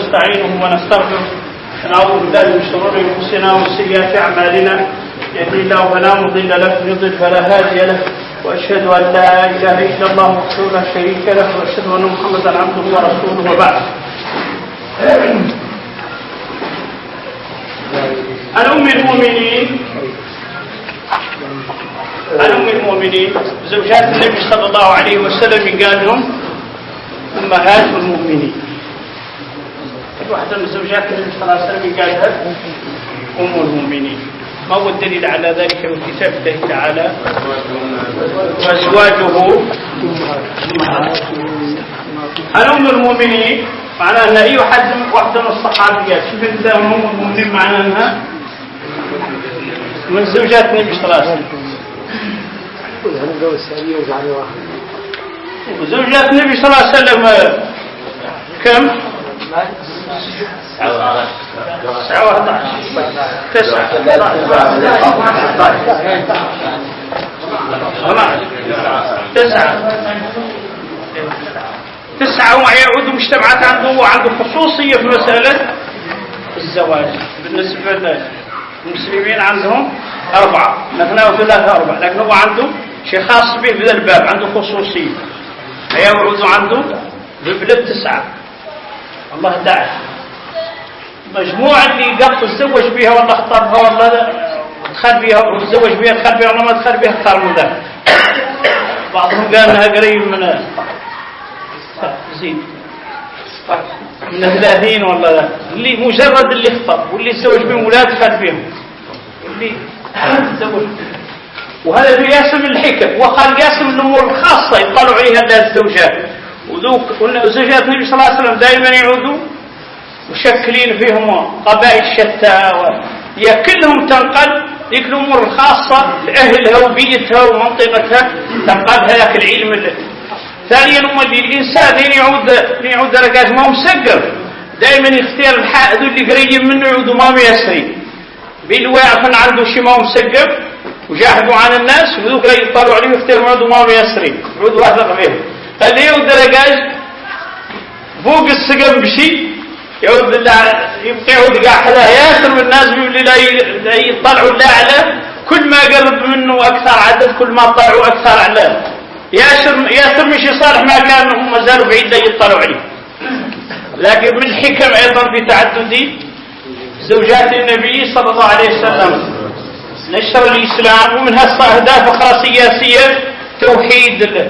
ونستعينه ونستغفره ونعوذ بالله من شرور انفسنا وسيئات اعمالنا يهدي الله فلا مضل له ويضلل فلا هادي له واشهد ان لا اله الا الله وحده لا شريك له واشهد ان محمدا عبده ورسوله وبعد. عن ام المؤمنين زوجات النبي صلى الله عليه وسلم قال لهم امهات المؤمنين. واحدة من زوجات النبي صلى الله عليه وسلم قالها ام المؤمنين. ما هو الدليل على ذلك من كتاب الله تعالى؟ وازواجه عن ام المؤمنين معناه ان اي واحدة من الصحابيات شوف ام المؤمنين معناها انها من زوجات النبي صلى الله عليه وسلم. وزوجات النبي صلى الله عليه وسلم كم؟ 9 ومع يعود مجتمعات عنده خصوصية في مسألة الزواج. بالنسبة للمسلمين عندهم 4 اثنين وثلاثة 4 لكن هو عنده شيء خاص به بهذا الباب، عنده خصوصية. يعود عنده ببلد 9 الله داعي. مجموعة اللي قط تزوج بها والله اختارها والله دخل بها وتزوج بها دخل بها والله ما دخل بها اختار من ذا. بعضهم قال انها قريب من زين من 30 والله اللي مجرد اللي اختار واللي تزوج بهم ولا دخل بهم واللي تزوج. وهذا بيقسم الحكم وقال يقسم الامور الخاصة يقالوا عليها الزوجات. وزوجات النبي صلى الله عليه وسلم دائما يعودوا مشكلين فيهم قبائل شتى كلهم تنقل ذيك الامور الخاصه لاهلها وبيئتها ومنطقتها تنقل هذاك العلم. ثانيا الانسان يعود درجات ما هو مسقف دائما يختار الحائد اللي قريب منه يعود ما ميسري بالواقع عنده شيء ما هو مسقف وجاهدوا عن الناس وذوك لا يطلعوا عليه يختار معده ما ميسري يعود واثق فيه. اللي يعود درجات فوق السقف بشيء يعود يبقى يعود قاعدة ياسر من الناس بيقول لا يطلعوا الأعلى كل ما قرب منه أكثر عدد كل ما طلعوا أكثر أعلى ياسر مش صالح ما كان هم زالوا بعيد لا يطلعوا عليه. لكن من الحكم أيضا في تعدد زوجات النبي صلى الله عليه وسلم نشر الإسلام ومنها أهداف أخرى سياسية توحيد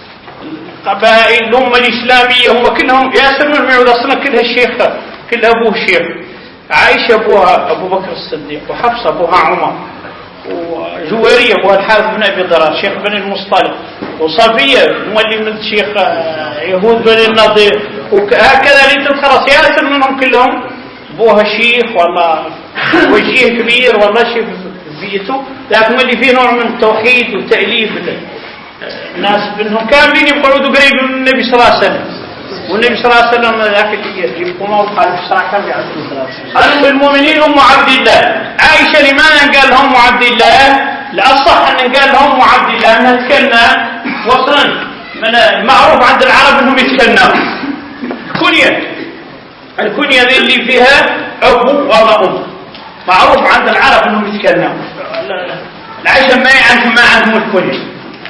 قبائل الأمة الإسلامية هم كلهم ياسر من معود أصلا كلها الشيخ كلها أبوه الشيخ. عائشة أبوها أبو بكر الصديق وحفصة أبوها عمر وجويرية أبوها الحارث بن أبي ضرار شيخ بن المصطلق وصفية مولي من شيخ يهود بن النضير وهكذا اللي خلاص ياسر منهم كلهم أبوها شيخ والله وجيه كبير والله شيخ في بيته. لكن اللي فيه نوع من التوحيد والتأليف الناس منهم كاملين يقعدوا قريب من النبي صلى الله عليه وسلم. والنبي صلى الله عليه وسلم ذاك اللي يقوموا وقال بصراحة كان بيعبد الله. أم المؤمنين أم عبد الله. عائشة لماذا قال هم عبد الله؟ الأصح أن قال هم عبد الله أنها تكلم وصلا من المعروف عند العرب أنهم يتكلموا الكنية اللي فيها أبو ولا أم معروف عند العرب أنهم يتكلموا. العائشة ما عندهم الكنية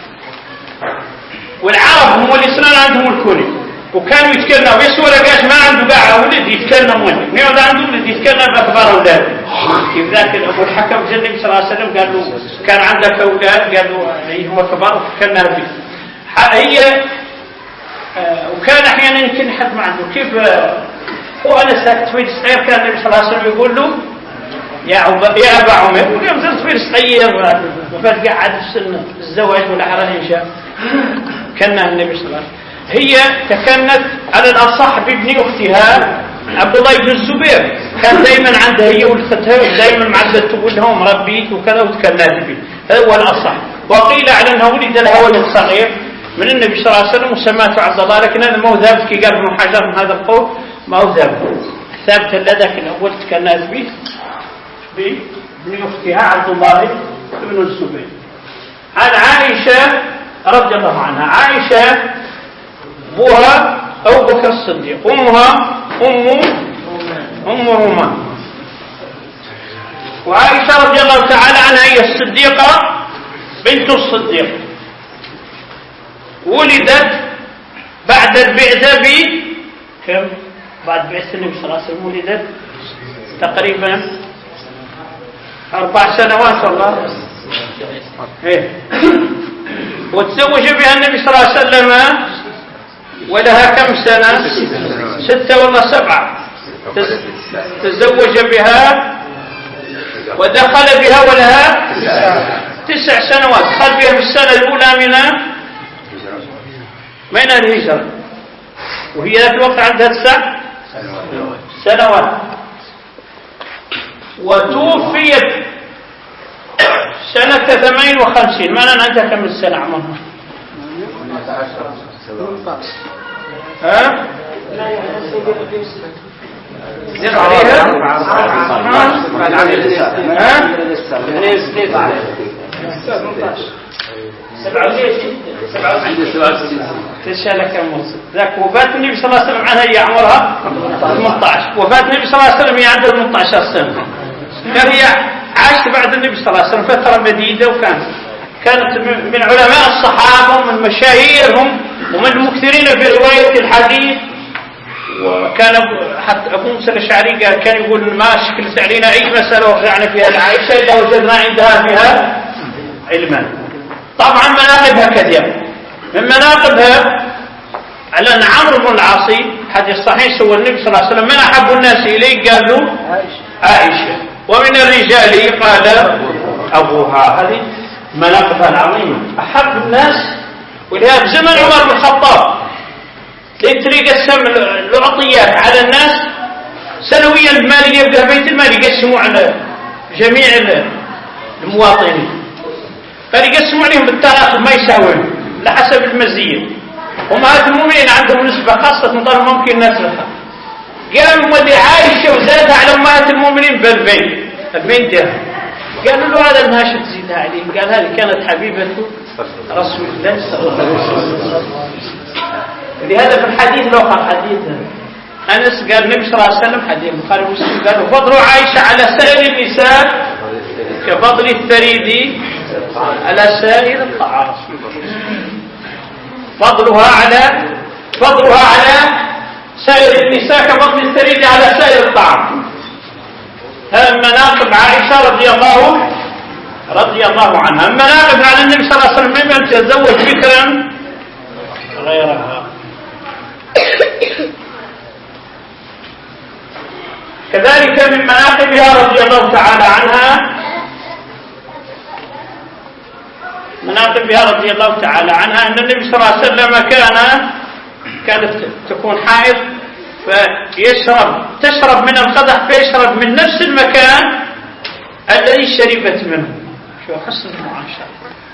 والعرب هم الإسلام عندهم الكوني وكانوا يتكلموا يسوى لقاش ما عنده قاعة ولد يتكلم وين نيوض عنده ولد يتكلم بأخبار أولاده. كيف ذاك أبو الحكم النبي صلى الله عليه وسلم قال له كان عندك أولاد قال له هم كبار وفكرنا به هي وكان أحيانا يمكن حد ما عنده كيف وأنا ساكت في الصغير كان النبي صلى الله عليه وسلم يقول له يا أبا عمر واليوم زرت في الصغير وفات قاعد في سن الزواج ولا حرام يشاء كانها النبي صلى الله عليه وسلم. هي تكنت على الأصح بابن أختها عبد الله بن الزبير كان دائما عندها هي والختها دائما معدل تقول لهم ربيت وكذا وتكنت به. هذا هو الأصح. وقيل على أنه ولد لها ولد صغير من النبي صلى الله عليه وسلم وسماته عبد الله. لكن هذا ما هو ثابت كي قال ابن حجر من هذا القول ما هو ثابت لذلك الأول تكنت به بابن أختها عبد الله بن الزبير. عن عائشة رضي الله عنها. عائشة أبوها أبو بكر الصديق أمها أم أم رومان. وعائشة رضي الله تعالى عنها هي الصديقة بنت الصديق، ولدت بعد البعثة كم؟ بعد بعثة النبي صلى الله عليه وسلم ولدت تقريبا 4 سنوات والله. وتزوج بها النبي صلى الله عليه وسلم ولها كم سنة؟ 6 ولا 7. تزوج بها ودخل بها ولها 9 سنوات. دخل بها في السنة الأولى من الهجرة، وهي ذات الوقت عندها 9 سنوات. وتوفيت سنة 58. ما أنا عندها كم سنة عمرها؟ ها؟ زيد عليها؟ ذاك وفاة النبي صلى الله عليه وسلم عنها هي عمرها 18. وفاة النبي صلى الله عليه وسلم هي عندها 18 سنة. كان هي عاشت بعد النبي صلى الله عليه وسلم فترة مديدة، كانت من علماء الصحابة ومن مشاهيرهم ومن المكثرين في رواية الحديث. وكان حتى أبو موسى الأشعري كان يقول ما شكلت علينا أي مسألة ورجعنا فيها لعائشة إذا وجدنا عندها فيها علما. طبعا مناقبها كثيرة. من مناقبها على أن عمرو بن العاص حديث صحيح سوى النبي صلى الله عليه وسلم من أحب الناس إليه؟ قال له عائشة. ومن الرجال قال أبوها. هذه مناقبها العظيمة، أحب الناس. ولهذا زمن عمر بن الخطاب ليتري قسم العطيات على الناس سنويا. المال يبدأ بيت المال يقسموا على جميع المواطنين، فيقسموا عليهم بالتراخي ما يساوون لحسب المزية. وأمهات المؤمنين عندهم نسبة خاصة مطلب ممكن نتركها. قالوا ودي عائشة وزادها على أمهات المؤمنين ب2000 درهم. قالوا له هذا ما تزيدها عليه. قال هذه كانت حبيبة رسول الله صلى الله عليه وسلم. لهذا في الحديث الآخر حديث أنس قال النبي صلى الله عليه وسلم حديث البخاري ومسلم قال فضل عائشة على سائر النساء كفضل الثريد على سائر الطعام. فضلها على سائر النساء كفضل الثريد على سائر الطعام. هذا مناقب عائشة رضي الله عنها. مناقب على النبي صلى الله عليه وسلم ممن تزوج بكرا غيرها. كذلك من مناقبها رضي الله تعالى عنها أن النبي صلى الله عليه وسلم كانت تكون حائض تشرب من القدح فيشرب من نفس المكان الذي شربت منه. شو حسن المعاشرة.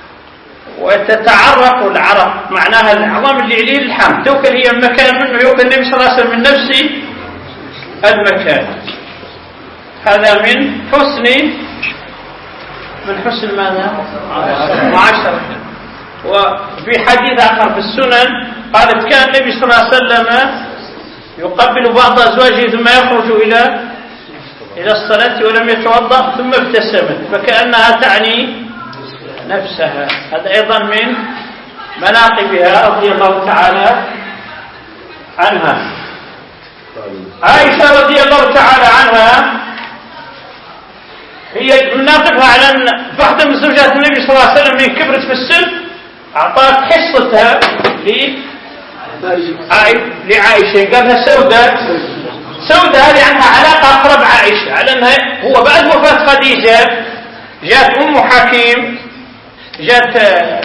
وتتعرق العرق معناها العظام اللي عليه اللحم توكل هي المكان منه يوكل النبي صلى الله عليه وسلم من نفس المكان. هذا من حسن ماذا؟ معاشرة. وفي حديث آخر في السنن قالت كان النبي صلى الله عليه وسلم يقبل بعض أزواجه ثم يخرج إلى الصلاة ولم يتوضأ ثم ابتسمت فكأنها تعني نفسها. هذا أيضا من مناقبها رضي الله تعالى عنها. عائشة رضي الله تعالى عنها هي مناقبها على أن واحدة من زوجات النبي صلى الله عليه وسلم من كبرت في السن أعطت حصتها لعائشة. قالها سودة هذه عنها علاقة أقرب عائشة على أنها هو بعد وفاة خديجة جاءت أم حكيم جاءت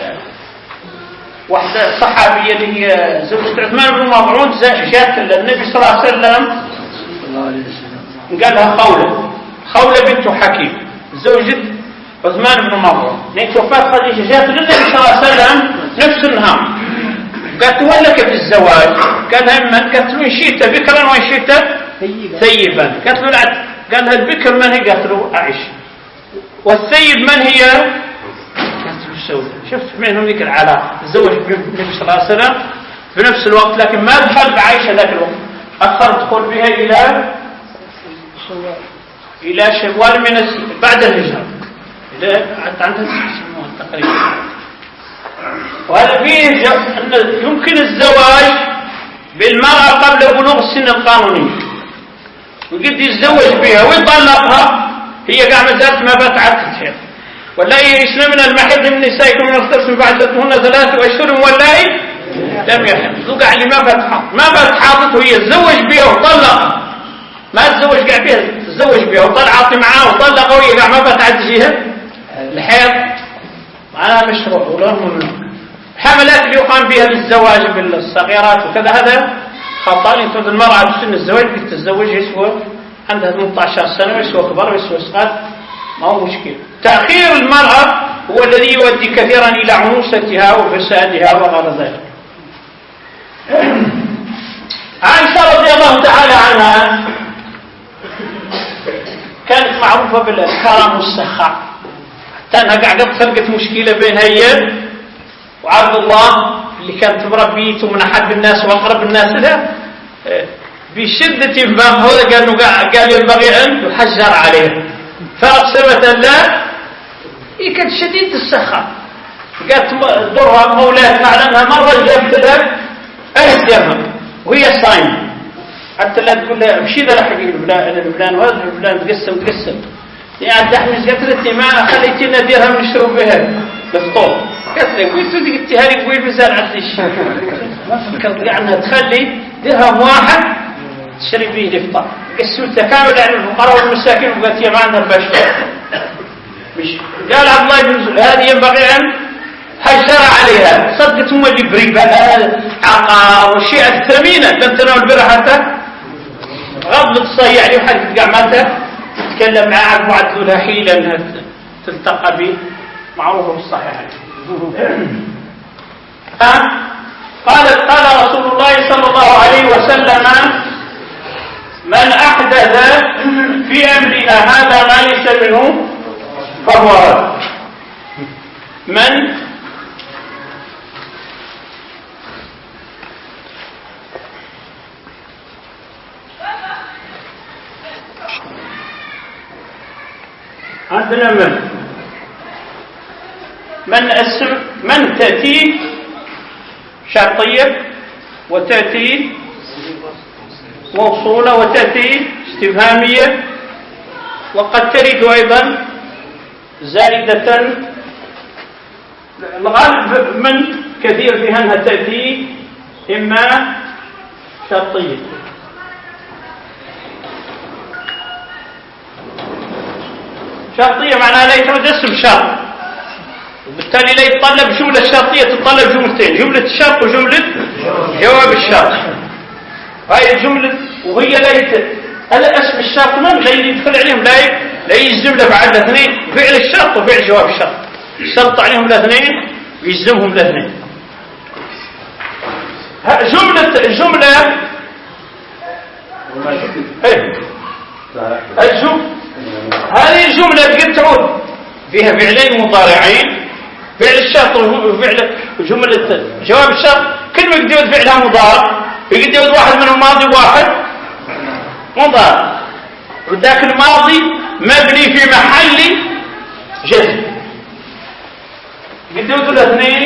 واحدة صحابية اللي هي زوجة عثمان بن مظعون جاءت النبي صلى الله عليه وسلم قال لها خولة بنت حكيم زوجة عثمان بن مظعون لأن وفاة خديجة جاءت للنبي صلى الله عليه وسلم نفس النهار قالت ولك في الزواج؟ قالت له إن شئت بكرا وإن شئت ثيبا. قالت له لا. قال لها البكر من هي؟ قالت له عائشة. والثيب من هي؟ قالت له سودة. شفت منهم ذيك العلاقة. تزوج بالنبي صلى الله عليه وسلم في نفس الوقت لكن ما دخل بعائشة ذاك الوقت أخر دخول بها إلى شوال من بعد الهجرة، حتى عندها 6 سنوات تقريبا. وهذا فيه أن يمكن الزواج بالمرأة قبل بلوغ السن القانوني، وقد يتزوج بها ويطلقها هي قاعدة ما زالت ما بتعت الحيض. واللائي يئسن من المحيض من نسائكم من اغتسلوا بعدتهن 3 أشهر واللائي لم يحض. ذوق اللي ما بتحاضت وهي تزوج بها وطلقها، ما تزوج قاعد بها، تزوج بها وطلعت معاه وطلقها وهي قاعدة ما بتعدجها الحيض، معناها مشروع ولا ممنوع. حملات اللي يقام بها للزواج بالصغيرات وكذا هذا خطأ. ينتظر المرأة بسن الزواج بتتزوج يسوى عندها 18 سنة ويسوى كبار ويسوى صغار، ما هو مشكلة. تأخير المرأة هو الذي يؤدي كثيرا إلى عنوستها وفسادها وغير ذلك. عائشة رضي الله تعالى عنها كانت معروفة بالكرم والسخاء، حتى أنها قاعدة خلقت مشكلة بينها هي وعبد الله اللي كانت مربيته من أحب الناس وأقرب الناس له بشدة انفاقه. قال ينبغي أن يحجر عليه، فأقسمت لا هي كانت شديدة السخاء، قالت درها مولاة معلنها مرة جابت لها 1000 درهم وهي صايمة، حتى لا تقول لها امشي ذا لحق الفلان وهذا الفلان تقسم يعني تحمس. قالت لها ما خليتي لنا درهم نشرب بها الفطور. قالت لي قلت لك التهاري قوي مازال عندي الشيء، ما فكرت قاعدة تخلي درهم واحد تشري به الافطار. قسمتها كامل على الفقراء والمساكين وقالت يا ما عندها باش. قال عبد الله بن زبير هذه ينبغي ان حجر عليها، صدقت هم اللي بريبة عقار والشيء الثمينة لم تناول البر حتى غضبت الصيع عليه وحد قاع ماتت تتكلم معها وعدوا لها حيلة انها تلتقى به، معروفة بالصحيح. قال رسول الله صلى الله عليه وسلم من أحدث في أمرنا هذا ما ليس منه فهو رد. من عندنا من تأتي شرطية وتأتي موصولة وتأتي استفهامية، وقد ترد أيضا زائدة. الغالب من كثير فيها أنها تأتي إما شرطية معناها لا يترد اسم شرط، وبالتالي لا يتطلب جملة شرطية، تتطلب جملتين، جملة الشرط وجملة جواب الشرط. هاي الجملة وهي هذا اسم الشرط من لا يدخل عليهم لا يجزم له بعد الاثنين، فعل الشرط وفعل جواب الشرط يشترط عليهم الاثنين ويجزمهم الاثنين. الجملة هذه الجملة قد تعود فيها فعلين مضارعين، فعل الشرط وفعل جملة جواب الشرط، كل ما يقدر فعلها مضارع يقدر يود واحد منهم ماضي وواحد مضارع، وذاك الماضي مبني في محل جزم، يقدر يود الاثنين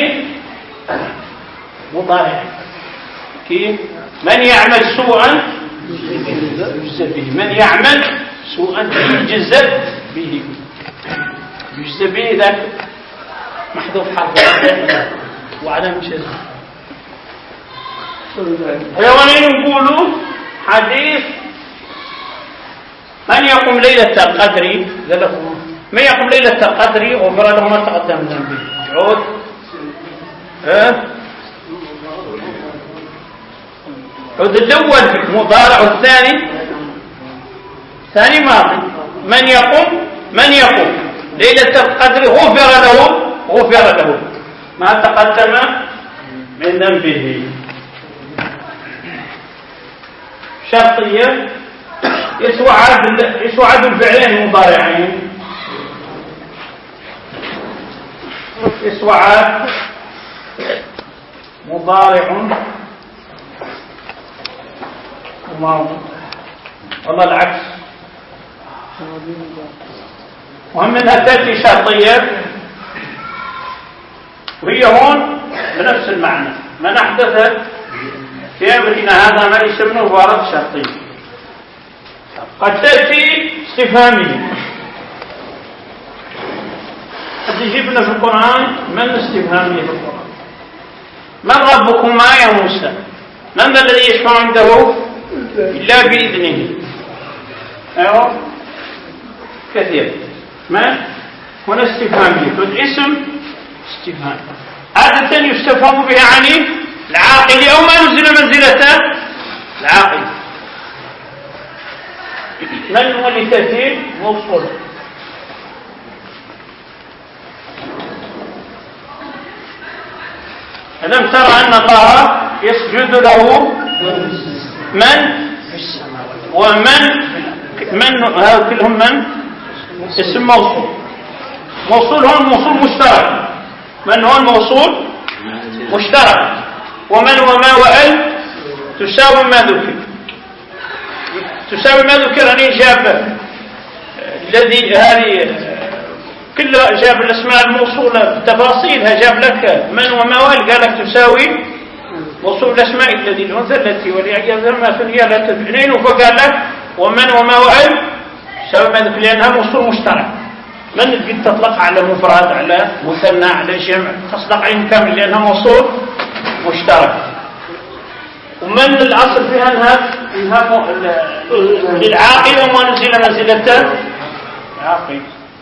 مضارعين. كيف؟ من يعمل سوءا يجزى به، من يعمل سوءا يجزى به، يجزى به ذاك محذوف حرف وعلامة جزم. حيوانين نقولوا حديث من يقوم ليلة القدر، من يقوم ليلة القدر غفر له ما تقدم من ذنبه. عود عود الأول مضارع والثاني ثاني ماضي. من يقوم ليلة القدر غفر له ما تقدم من ذنبه. شرطية يسوعد الفعلين المضارعين، يسوعد مضارع وماضي، والله العكس وهم انها تاتي شرطيه، وهي هون بنفس المعنى. من احدث في امرنا هذا ما ليس منه فارض شرطي. قد تاتي استفهاميه. قد يجيبنا في القران من استفهاميه في القران. من ربكما يا موسى؟ من ذا الذي يشفع عنده الا باذنه؟ ايوه كثير. ما هنا استفهاميه، اسم استفهام عادة يستفهم به عن العاقل أو ما نزل منزلة العاقل. من هو اللي تأتي موصول؟ ألم ترى أن الله يسجد له من ومن هؤلاء كلهم من اسم موصول. موصول هو موصول مشترك. من هو الموصول مشترك، ومن وما وأل تساوي ما ذكر. تساوي ما ذكر يعني جاب الذي هذه كلها جاب الأسماء الموصولة بتفاصيلها، جاب لك من وما وأل قال لك تساوي موصول الأسماء الذي الأنثى التي وليعجب ما فيها لا تبنين، فقال لك ومن وما وأل تساوي ما ذكر لأنها موصول مشترك. من تقدر تطلق على مفرد على مثنى على جمع، تصدق عليهم كامل لأنها موصول مشترك. ومن الأصل فيها أنها للعاقل وما نزل منزلة العاقل.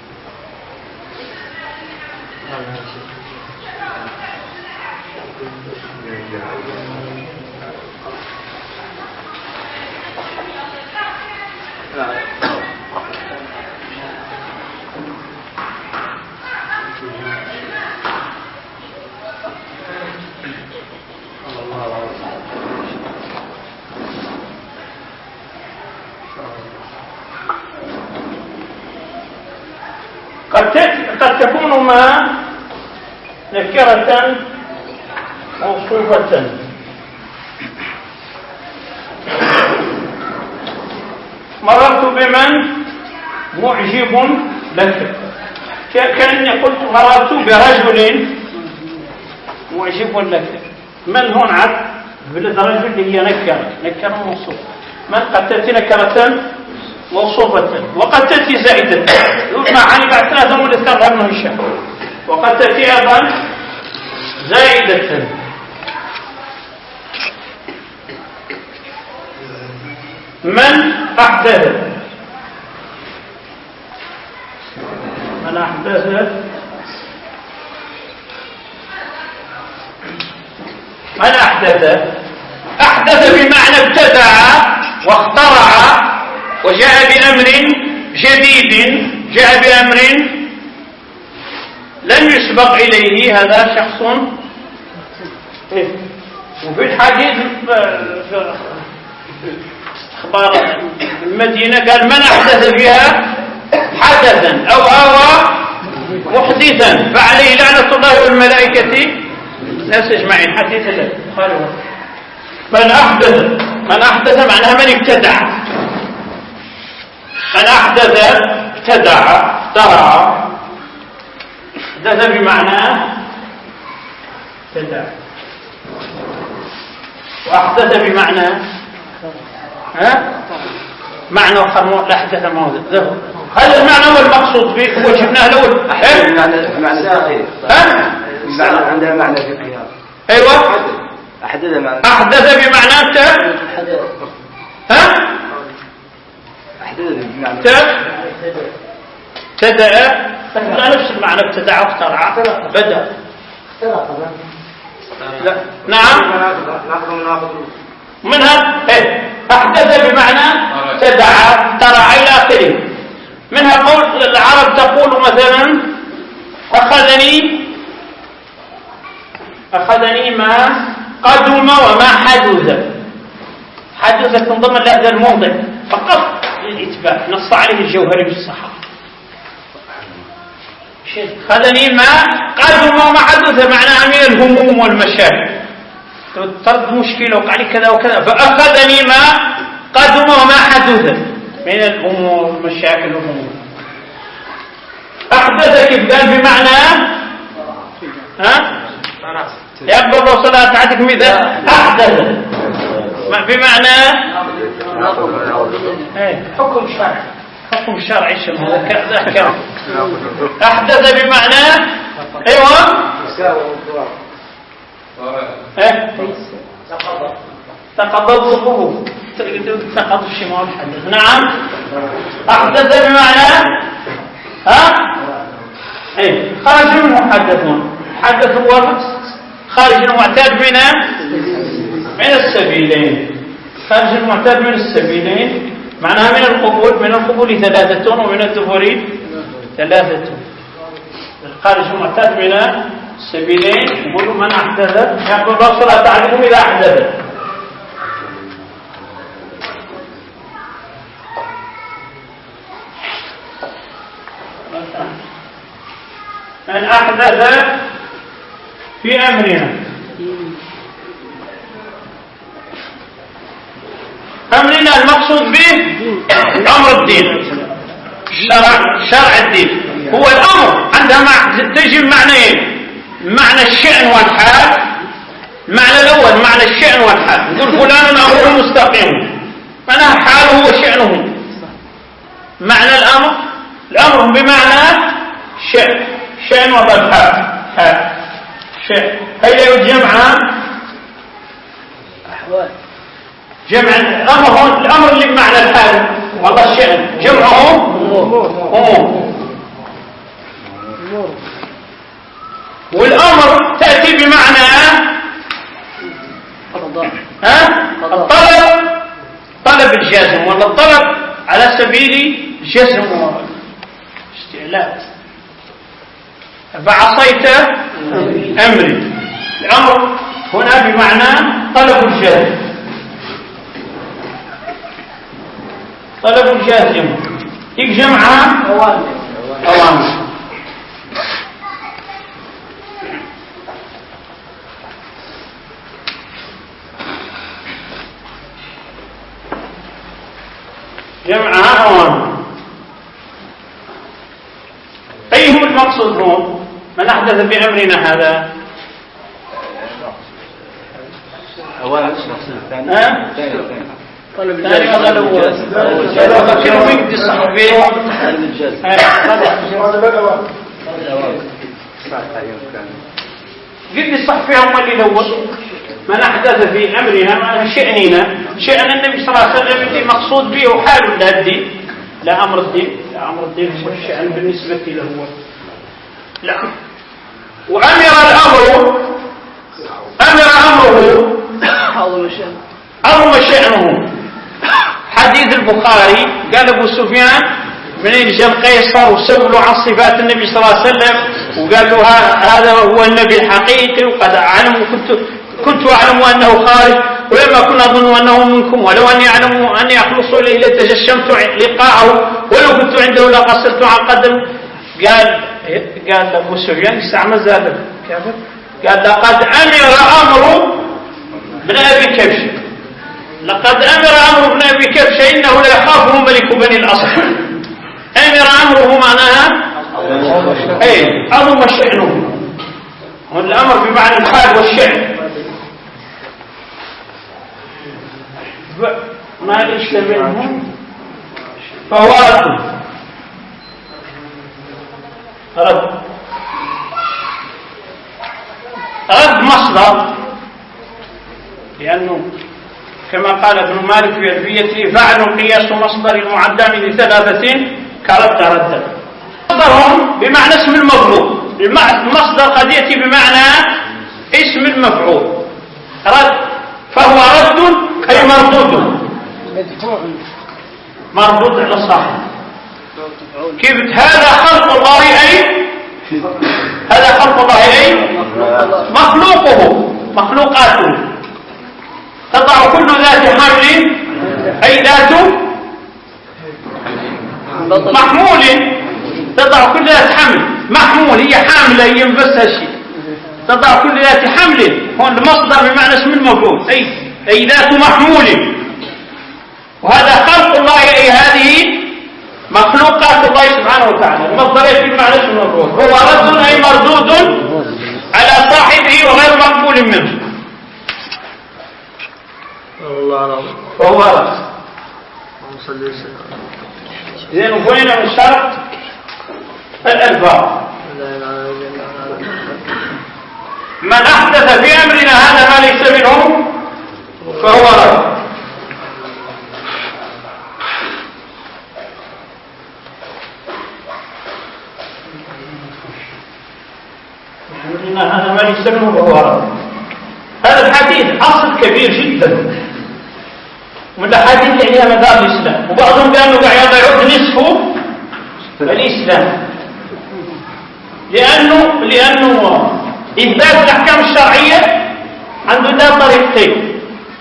قد تكون ما نكرة موصوفة. مررت بمن معجب لك، كأني قلت مررت برجل معجب لك. من هون عد بلد رجل اللي هي نكرة موصوفة. من قد تأتي نكرة موصوفة وقد تأتي زائدة. معاني بعد ثلاثة من ذكرها ابن هشام. وقد تأتي أيضا زائدة. من أحدث أحدث بمعنى ابتدع واخترع وجاء بأمر جديد، جاء بأمر لم يسبق إليه. هذا شخص. وفي الحديث في أخبار المدينة قال من أحدث فيها حدثا أو آوى محدثا فعليه لعنة الله والملائكة الناس أجمعين. حديث البخاري. من أحدث معناها من ابتدع. من أحدث ابتدع اخترع. أحدث بمعنى ابتدع، وأحدث بمعنى معنى آخر. لا أحدث موضع. هذا المعنى هو المقصود به وجبناه الأول. معنى عندنا معنى في القيام. أيوة. أحدث بمعنى ابتدأ نفس المعنى. ابتدع واخترع. بدأ. لا. نعم. منها أحدث بمعنى ابتدع اخترع إلى آخره. منها قول العرب تقول مثلا أخذني ما قدم وما حدث تنضم لهذا الموضع فقط للإثبات. نص عليه الجوهري بالصحة. أخذني ما قدم وما حدث معناها من الهموم والمشاكل. طرد مشكلة وقع لي كذا وكذا فأخذني ما قدم وما حدث. من الأمور، مشاكل الأمور. أحدث كيف قال بمعنى يقبل الله صلاة عندكم إذا أحدث بمعنى حكم شرعي، حكم شرعي شنو كذا. أحدث بمعنى أيوة تقضى الظهور، تقضى الشمال حدث. نعم أحدث بمعنى خارج منه حدث هو خارج المعتاد من السبيلين، خارج المعتاد من السبيلين معناها من القبول 3 ومن الدبر 3. خارج المعتاد من السبيلين. يقولوا من أحدث يقول الرسول تعلمهم إذا أحدث. من أحدث في أمرنا، أمرنا المقصود به أمر الدين، شرع الدين هو الأمر. عندها تجي معنيين، معنى الشأن والحال. المعنى الأول معنى الشأن والحال، نقول فلان أمره مستقيم، معناها حاله وشأنه. معنى الأمر بمعنى شأن والحال، شأن هي الجمع أحوال، جمع الأمر اللي بمعنى الحال والله الشأن جمعه أمور. والأمر تأتي بمعنى الطلب، طلب الجازم، ولا الطلب على سبيل الجزم والاستعلاء. فعصيت أمري، الأمر هنا بمعنى طلب الجازم، طلب الجازم يجمعها أوامر. جمعها أوامر. أيهم المقصود هون؟ من أحدث بأمرنا هذا أوامر المقصود الثاني. طلب الجازم الأول. كانوا يقدر يصحوا قد يصح فيها هم اللي الأول. من أحدث في أمرنا معنى شأننا، شأن النبي صلى الله عليه وسلم اللي مقصود به وحال لا الدين، لا أمر الدين، لا أمر الدين هو الشأن بالنسبة له هو. لا، وأمر الأمر، أمر أمره عظم شأنه. حديث البخاري قال أبو سفيان من جاء قيصر وسألوا عن صفات النبي صلى الله عليه وسلم وقال له هذا هو النبي الحقيقي، وقد أعلم كنت أعلم أنه خارج، ولما كنت أظن أنه منكم، ولو أني أعلم أني أخلص إليه لتجشمت لقاءه، ولو كنت عنده لقصرت عن قدم. قال أبو سفيان استعمل ذلك قال لقد أمر أمر بن أبي كبش، لقد أمر أمر بن أبي كبش إنه لا يخافه ملك بني الأصفر. أمر أمره معناها عظم شأنه، والأمر بمعنى الحال والشأن. ما ليس منه فهو رد مصدر، لأنه كما قال ابن مالك في ألفيته فعل قياس مصدر المعدى من 3 كرد ردا. مصدر بمعنى اسم المفعول، المصدر قد يأتي بمعنى اسم المفعول. رد فهو رد أي مردود على الصاحب. كيف هذا خلق الله أي هذا خلق الله أي مخلوقاته. تضع كل ذات حمل أي ذات محمول، تضع كل ذات حمل محمول، هي حاملة هي مفسها شيء. تضع كل ذات حمل هو المصدر بمعنى اسم المفعول أي ذات محمول. وهذا خلق الله، أي هذه مخلوقات الله سبحانه وتعالى. المصدر يفيد معنى اسم المفعول، هو رد أي مردود على صاحبه وغير مقبول منه، فهو رد. إذن وين من شرط الألفاظ؟ من أحدث في أمرنا هذا ما ليس منه فهو رد. هذا ما ليس منه فهو رد. هذا الحديث أصل كبير جدا من الأحاديث اللي عليها مدار الإسلام، وبعضهم قالوا قاعد يعد نصفه الإسلام، لأنه إثبات الأحكام الشرعية عنده ثلاث طريقتين.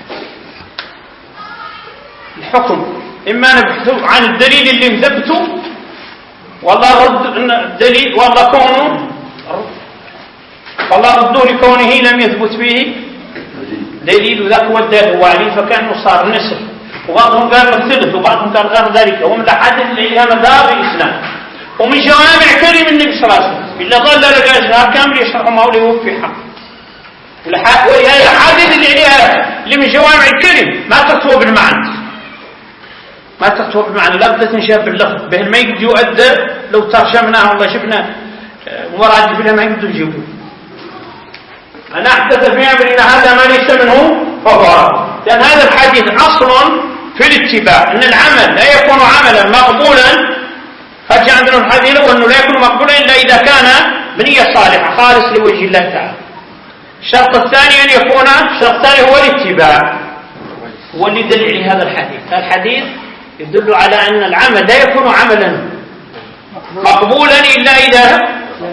الحكم إما نبحث عن الدليل اللي نثبته، والله رد الدليل، والله كونه والله رده لكونه لم يثبت فيه دليل، وذاك هو الدال هو عليه، فكأنه صار نسر. وبعضهم قال الثلث، وبعضهم قال غير ذلك. ومن الأحاديث اللي لها مدار الإسلام ومن جوامع كلم النبي صلى الله عليه وسلم، إلا ظل لجاجها كامل يشرح ما وليه في حق. وهي الأحاديث اللي من جوامع الكلم ما تكتب بالمعنى، ما تكتب بالمعنى، لا بد تنشاف باللفظ به ما يقدر يؤدى. لو ترجمناه والله شفنا مراجع فيها ما يقدر يجيبه. أن أحدث في أمرنا هذا ما ليس منه فهو رد. لأن هذا الحديث أصل في الاتباع، أن العمل لا يكون عملا مقبولا. فجاء عندنا الحديث أنه لا يكون مقبولا إلا إذا كان بنية صالحة خالص لوجه الله تعالى. الشرط الثاني أن يكون، الشرط الثاني هو الاتباع، هو اللي يدل عليه هذا الحديث. الحديث يدل على أن العمل لا يكون عملا مقبولا إلا إذا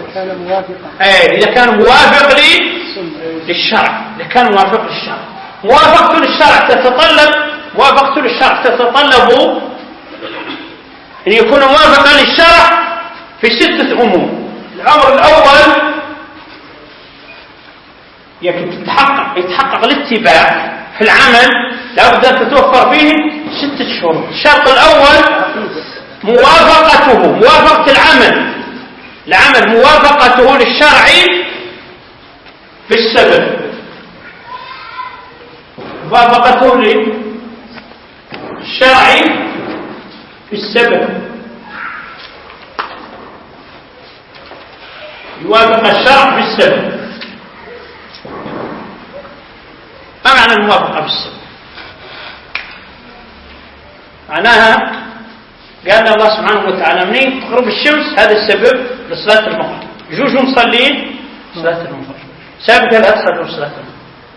كان موافق للشرع. إذا كان موافق للشرع، موافقة للشرع تتطلب أن يكون موافقا للشرع في 6 أمور. الأمر الأول يتحقق الاتباع في العمل، لابد أن تتوفر فيه 6 شروط. الشرط الأول موافقة العمل موافقته للشرع في السبب، موافقته للشرع في السبب، يوافق الشرع في السبب. ما معنى الموافقة في السبب؟ معناها قال الله سبحانه وتعالى منين تغرب الشمس هذا السبب لصلاة المغرب، جوج مصلين صلاة المغرب، سابقا لا تصلوا صلاة المغرب.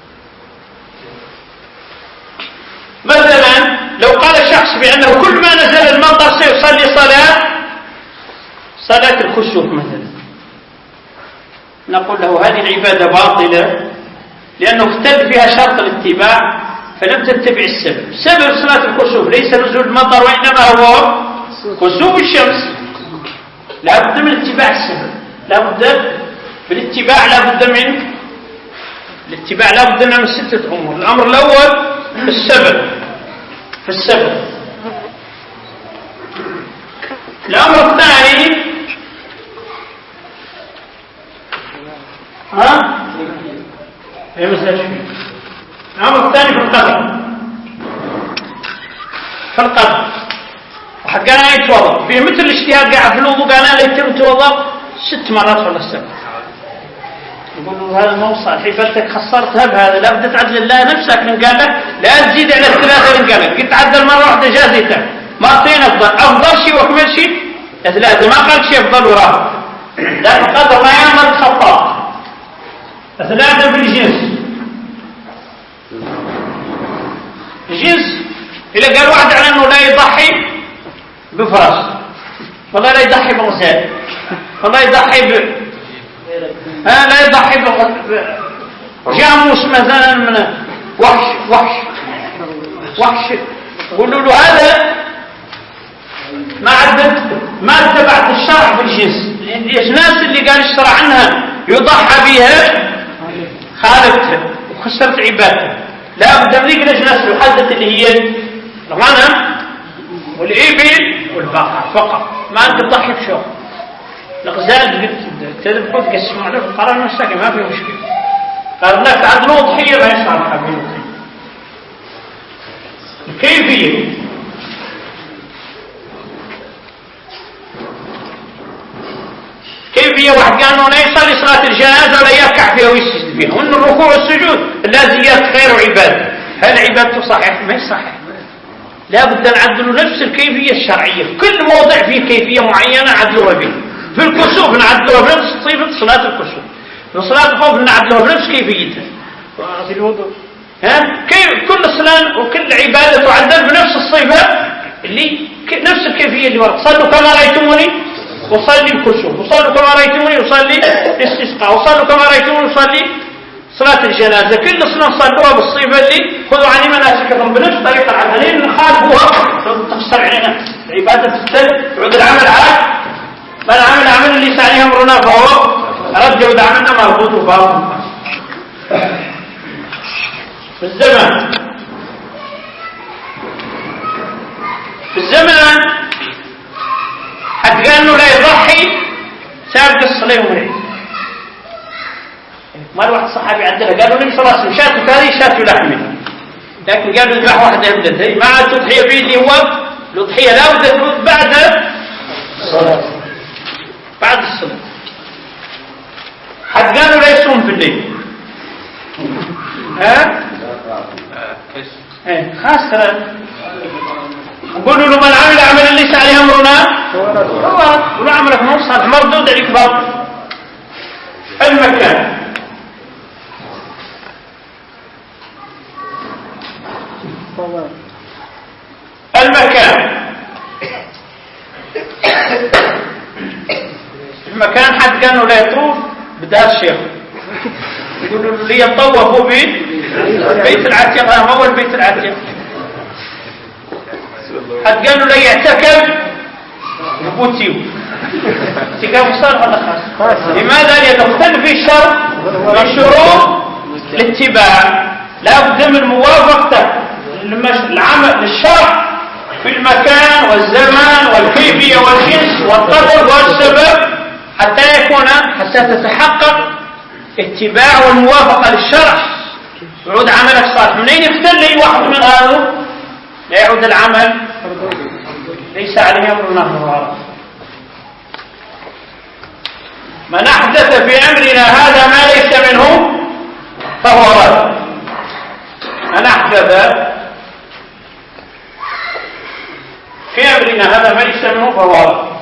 مثلا لو قال شخص بأنه كل ما نزل المطر سيصلي صلاة الكسوف مثلا، نقول له هذه العبادة باطلة لأنه اختل فيها شرط الاتباع فلم تتبع السبب. سبب صلاة الكسوف ليس نزول المطر وإنما هو كسوف الشمس. لا بد من اتباع السبب، لا بد بالاتباع، لا بد من الاتباع، لا بد من 6 أمور. الأمر الأول في السبب. الأمر الثاني الأمر الثاني في القدر. وحق أنا يتوضأ في مثل الاجتهاد قاعد في الوضوء، قال أنا يتم يتوضأ 6 مرات ولا 7. يقول له هذا ما هو صحيح، فلتك خسرتها بهذا، لا بد تعدل الله نفسك. من قال لك لا تزيد على 3، من قال لك قلت تعدل مرة واحدة جازيتك، مرتين أفضل شيء وأكمل شيء 3، ما قال شيء أفضل وراه. لكن قدر ما يعمل خطأ 3 بالجنس. الجنس إذا قال واحد على أنه لا يضحي بفرس، والله لا يضحي بغزال، والله يضحي لا يضحي بجاموس مثلا من وحش. قولوا له هذا ما اتبعت الشرع في الجنس. الناس اللي قال الشرع عنها يضحى بها خالفتها وخسرت عبادتها. لا بد من الأجناس الحادثة اللي هي الغنم والإبل والبقر فقط، ما أنت تضحي بشغل. الغزال قلت تذبحوا تقسموا على الفقراء والمساكين ما في مشكلة. قال لك تعدلوا أضحية ما يصير حبيبي. كيفية واحد قال انه يصلي صلاة الجنازة ولا يركع فيها ويسجد فيها، وان الركوع والسجود اللازيات خير وعبادة. هل عبادته صحيح؟ ما هي صحيح. لا بد ان نعدلوا نفس الكيفية الشرعية، في كل موضع فيه كيفية معينة نعدلوها به. في الكسوف نعدلوها بنفس صفة صلاة الكسوف، في صلاة الخوف نعدلوها بنفس كيفيتها. في الوضوء كيف كل صلاة وكل عبادة تعدل بنفس الصفة اللي نفس الكيفية اللي ورد. صلوا كما رأيتموني وصلي الكسوف، وصلوا كما رأيتموني وصلي الاستسقاء، وصلوا كما رأيتموني وصلي صلاة الجنازة. كل صلاة صلوها بالصفة اللي خذوا عني مناسككم بنفس طريقة العمل. لين نخالفوها تخسر علينا العبادة تختلف، يعود العمل عاد ما العمل اللي يسعى عليه أمرنا فهو رد، يعود عملنا مربوط وباطل. في الزمن حد قال انه لا يضحي سابق الصلاه يوم العيد. ما واحد صحابي عندنا قالوا النبي صلى الله عليه وسلم شاة كاري شاة لحمه، لكن قالوا يذبح واحده يبدأ ما عاد تضحيه به اللي هو الاضحيه لا بد بعد الصلاه. بعد الصلاه حد قالوا لا يصوم في الليل. خاصة قولوا له من عمل عملا ليس عليه امرنا هو ولا عملك نصح مردود عليك باطل. المكان حد قالوا لا يطوف بدها الشيخ، يقولوا له لي يطوفوا بيت العتيق. ما هو البيت العتيق؟ حد قالوا لا يعتكف بوتيو اعتكاف صار هذا خاص. لماذا؟ لأنه اختلف في الشرط والشروط الاتباع، لا بد من موافقته العمل للشرع في المكان والزمان والكيفية والجنس والقدر والسبب حتى تتحقق اتباع والموافقة للشرع، يعود عملك صالح. منين يختل لي واحد من هذا لا يعود العمل ليس عليه أمرنا فهو. من أحدث في أمرنا هذا ما ليس منه فهو رد. من أحدث في أمرنا هذا ما ليس منه فهو رد.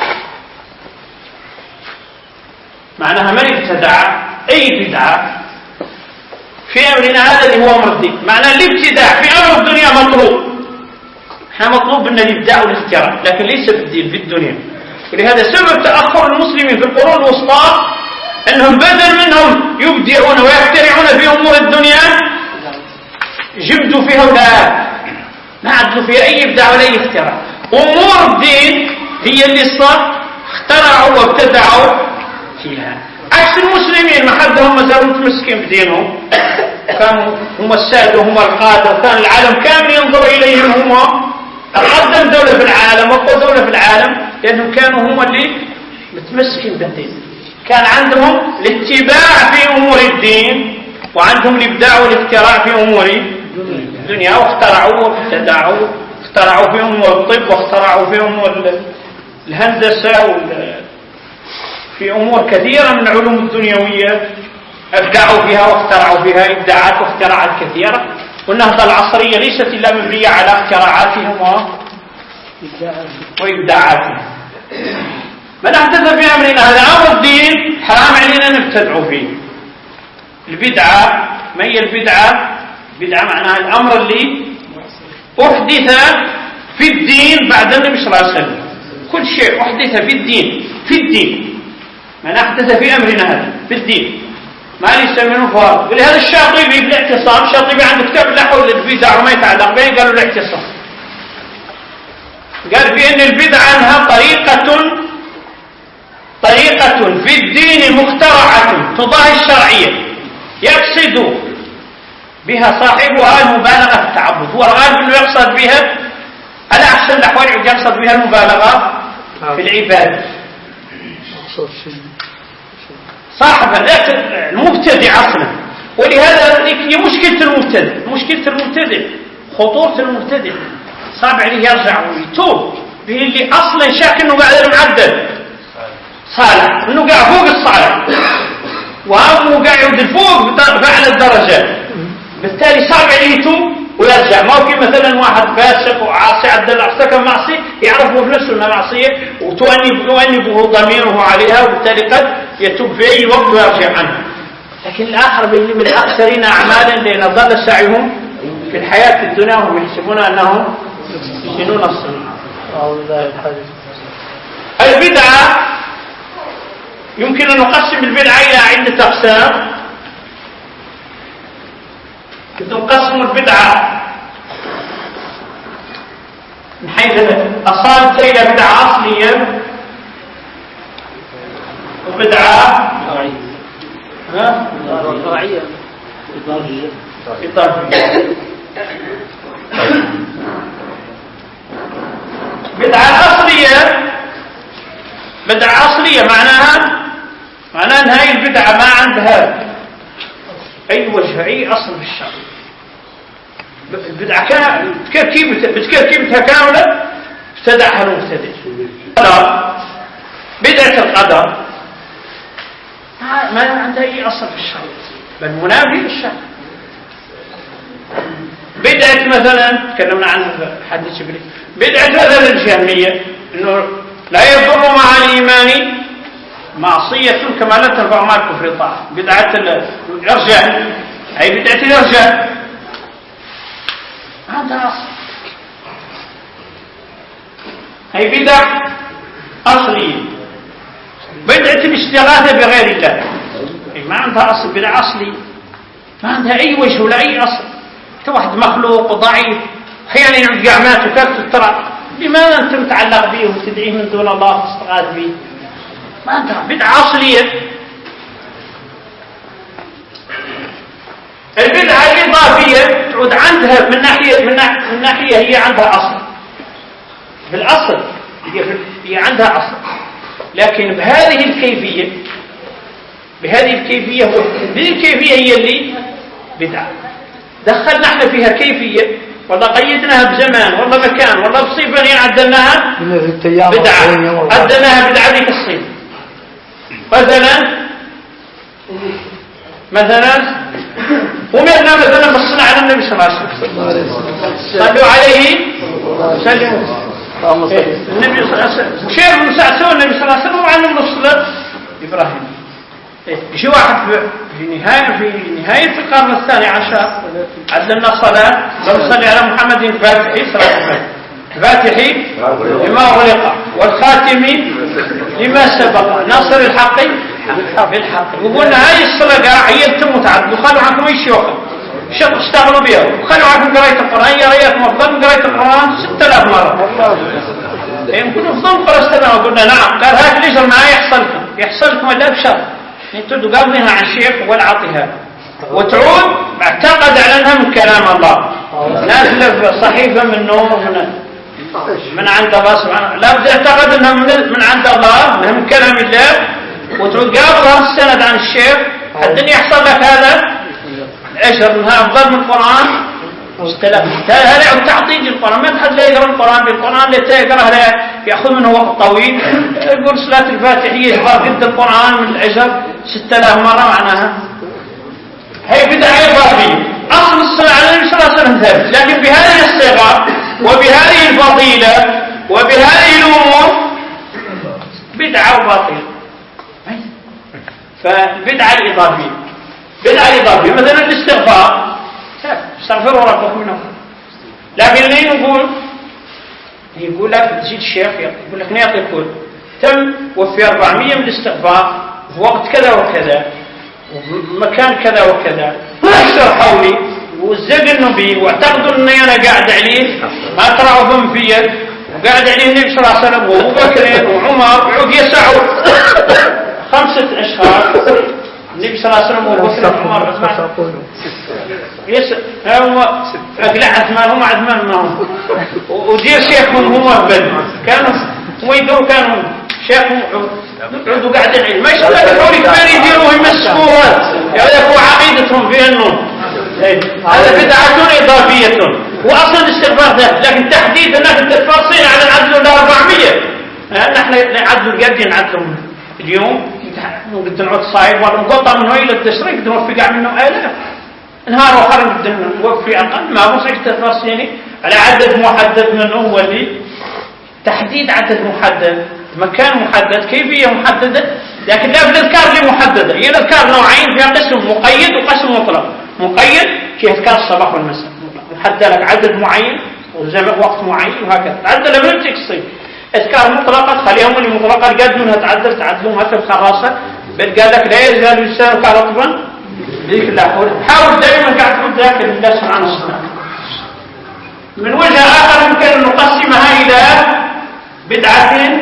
معناها من ابتدع أي بدعة في أمرنا هذا اللي هو أمر الدين. معنى الابتداع في أمر الدنيا مطلوب، احنا مطلوب أن الابداع والاختراع، لكن ليس في الدين في الدنيا. ولهذا سبب تأخر المسلمين في القرون الوسطى أنهم بدل منهم يبدعون ويخترعون في أمور الدنيا جمدوا فيها ولا ما عدلوا فيها أي إبداع ولا أي اختراع. أمور الدين هي اللي صار اخترعوا وابتدعوا فيها، عكس المسلمين ما حدهم ما زالوا متمسكين بدينهم، كانوا هم السادة وهم القادة، وكان العالم كامل ينظر إليهم هم أقدم دولة في العالم وأقوى دولة في العالم، لأنهم كانوا هم اللي متمسكين بالدين. كان عندهم الاتباع في أمور الدين وعندهم الإبداع والاختراع في أمور الدنيا، واخترعوا وابتدعوا، اخترعوا في أمور الطب، واخترعوا في أمور الهندسة، في أمور كثيرة من العلوم الدنيوية أبدعوا فيها واخترعوا فيها إبداعات واختراعات كثيرة. والنهضة العصرية ليست إلا مبنية على اختراعاتهم وإبداعاتهم. من أحدث في أمرنا هذا أمر الدين حرام علينا نبتدعوا فيه. البدعة ما هي البدعة؟ بدعة معناها الأمر اللي أحدث في الدين بعد النبي صلى الله عليه وسلم. كل شيء أحدث في الدين من أحدث في أمرنا هذا في الدين ما ليس منه فارغ. ولهذا الشاطبي بالاعتصام، الشاطبي عنده كتاب لا حول البدع وما يتعلق به، قالوا الاعتصام، قال في أن البدعة أنها طريقة في الدين مخترعة تضاهي الشرعية يقصد بها صاحبها المبالغة في التعبد. هو الغالب أنه يقصد بها على أحسن الأحوال يقصد بها المبالغة في العبادة. صاحب المبتدع أصلا، ولهذا هي مشكلة المبتدع خطورة المبتدع، صعب عليه يرجع ويتوب به اللي أصلا شاك إنه قاعد المعدل صالح، إنه قاعد فوق الصالح وهو قاعد فوق فعل الدرجات، بالتالي صعب عليه يتوب ويرجع. ما هو في مثلا واحد فاسق وعاصي عدل ارتكب معصيه يعرفه بنفسه انها معصيه وتؤنبه ضميره عليها، وبالتالي قد يتوب في اي وقت ويرجع عنها. لكن الاخر من الاكثرين اعمالا لان ضل سعيهم في الحياه الدنيا وهم يحسبون انهم يحسنون الصنيع. البدعه يمكن ان نقسم البدعه الى عده اقسام. تنقسم البدعة من حيث أصالة إلى بدعة أصلية وبدعة إضافية. بدعة أصلية معناها أن هذه البدعة ما عندها أي وجه أي أصل في الشرع. البدعة بتركيبتها كاملة ابتدعها المبتدع. بدعة القدر ما عندها أي أصل في الشرع بل منافي للشرع. بدعة مثلا تكلمنا عنها في حديث جبريل، بدعة مثلا الجهمية إنه لا يضر مع الإيمان معصية كما لا تنفع مع الكفر طاعة. بدعة الإرجاء أي بدعة الإرجاء هذا أصل، أي بدعة أصلية. بدعة الاستغاثة بغير الله أي ما عندها أصل، بدعة أصلية ما عندها أي وجه ولا أي أصل. واحد مخلوق وضعيف أحيانا يعود قعمات وكذا ترى لماذا أنت متعلق به وتدعيه من دون الله تستغاث به؟ ما أنت بدعة أصلية. البدعة الإضافية تعود عندها من ناحية هي عندها أصل، بالأصل هي عندها أصل، لكن بهذه الكيفية هي اللي بدعة. دخلنا احنا فيها كيفية والله قيدناها بزمان والله مكان والله بصفة عدلناها بدعة، عدلناها بدعة ذيك الصفة. مثلا ومرنا مثلا بالصلاة على النبي صلى الله عليه وسلم، صلوا عليه وسلموا. النبي صلى الله عليه وسلم شيخ بن سعد سوى النبي صلى الله عليه وسلم وعلم الصلاة إبراهيم. يجي واحد في نهاية القرن الثاني عشر عدلنا الصلاة بنصلي على محمد الفاتحي صلاة الفاتحي لما أغلق والخاتم لما سبق ناصر الحق بالحق. وقلنا هاي الصلاة هي تموت عبد وخلوا عنكم أي شيء اشتغلوا بها وخلوا عنكم قراية القرآن. يا ريت مفضل قراية القرآن 6000 مرة يمكن أفضل قرأتنا. وقلنا نعم. قال هاك ليش ما يحصلكم إلا بشر انتوا تقابلها عن شيخ والعطيها وتعود اعتقد على انها من كلام الله. نازل صحيفة من نور من عند الله سبحانه، لا بد اعتقد انها من عند الله انها من كلام الله وتعود قابلها السند عن الشيخ. الدنيا يحصل لك هذا العشر منها افضل من القرآن. هذا يعود تعطيل القرآن. ما تحد لا يقرأ القرآن بالقرآن لا يقرأ لا يأخذ منه وقت طويل. يقول صلاة الفاتحية قد القرآن من العشر 6000 مرة معناها هي بدعة إضافية. أصل الصلاة على النبي صلى الله عليه وسلم ثابت، لكن بهذه الصيغة وبهذه الفضيلة وبهذه الأمور بدعة وباطلة. فالبدعة الإضافية مثلا الاستغفار استغفروا ربكم منه، لكن ليه يقول لك تزيد الشيخ يقول لك نعطي كل تم وفي 400 من الاستغفار في وقت كذا وكذا ومكان كذا وكذا واشتر حولي وزقنوا بي واعتقدوا اني انا قاعد عليه ما ترعوا فم فيا وقاعد عليه النبي صلى الله عليه وسلم وابو بكر وعمر وعود يسعوا 5 أشخاص النبي صلى الله عليه وسلم وابو بكر وعمر هو أقلع عثمان هم عثمان ما هم ودير شيخهم هم أهبل كانوا هم يدوروا كانوا شيخهم عندو قاعد العلم ما يشتغلوا كبار يديروه يمسكوها يعرفوا عقيدتهم في النوم هذا بدعة إضافية وأصلا استغفار ذات لكن تحديد أنك التفاصيل على العدل ولا 400 نحن نعدل قد نعدلهم اليوم قد نعود صايب ونقطع منه إلى التشريك قد نوفق منه آلاف نهار آخر قد نوفي أقل ما هو صحيح تفاصيل على عدد محدد من أولي تحديد عدد محدد مكان محدد كيفية محددة لكن لا بالأذكار اللي محددة هي الأذكار نوعين فيها قسم مقيد وقسم مطلق مقيد في أذكار الصباح والمساء محدد لك عدد معين وزمن وقت معين وهكذا تعدل من تكسي أذكار مطلقة خليهم اللي مطلقة قد منها تعدلهم هكذا بخراسة بل قال لك لا يزال لسانك رطبا بذيك الله حاول دائما قاعد تقول ذاك الله سبحانه وتعالى من وجه آخر يمكن أن نقسمها إلى بدعة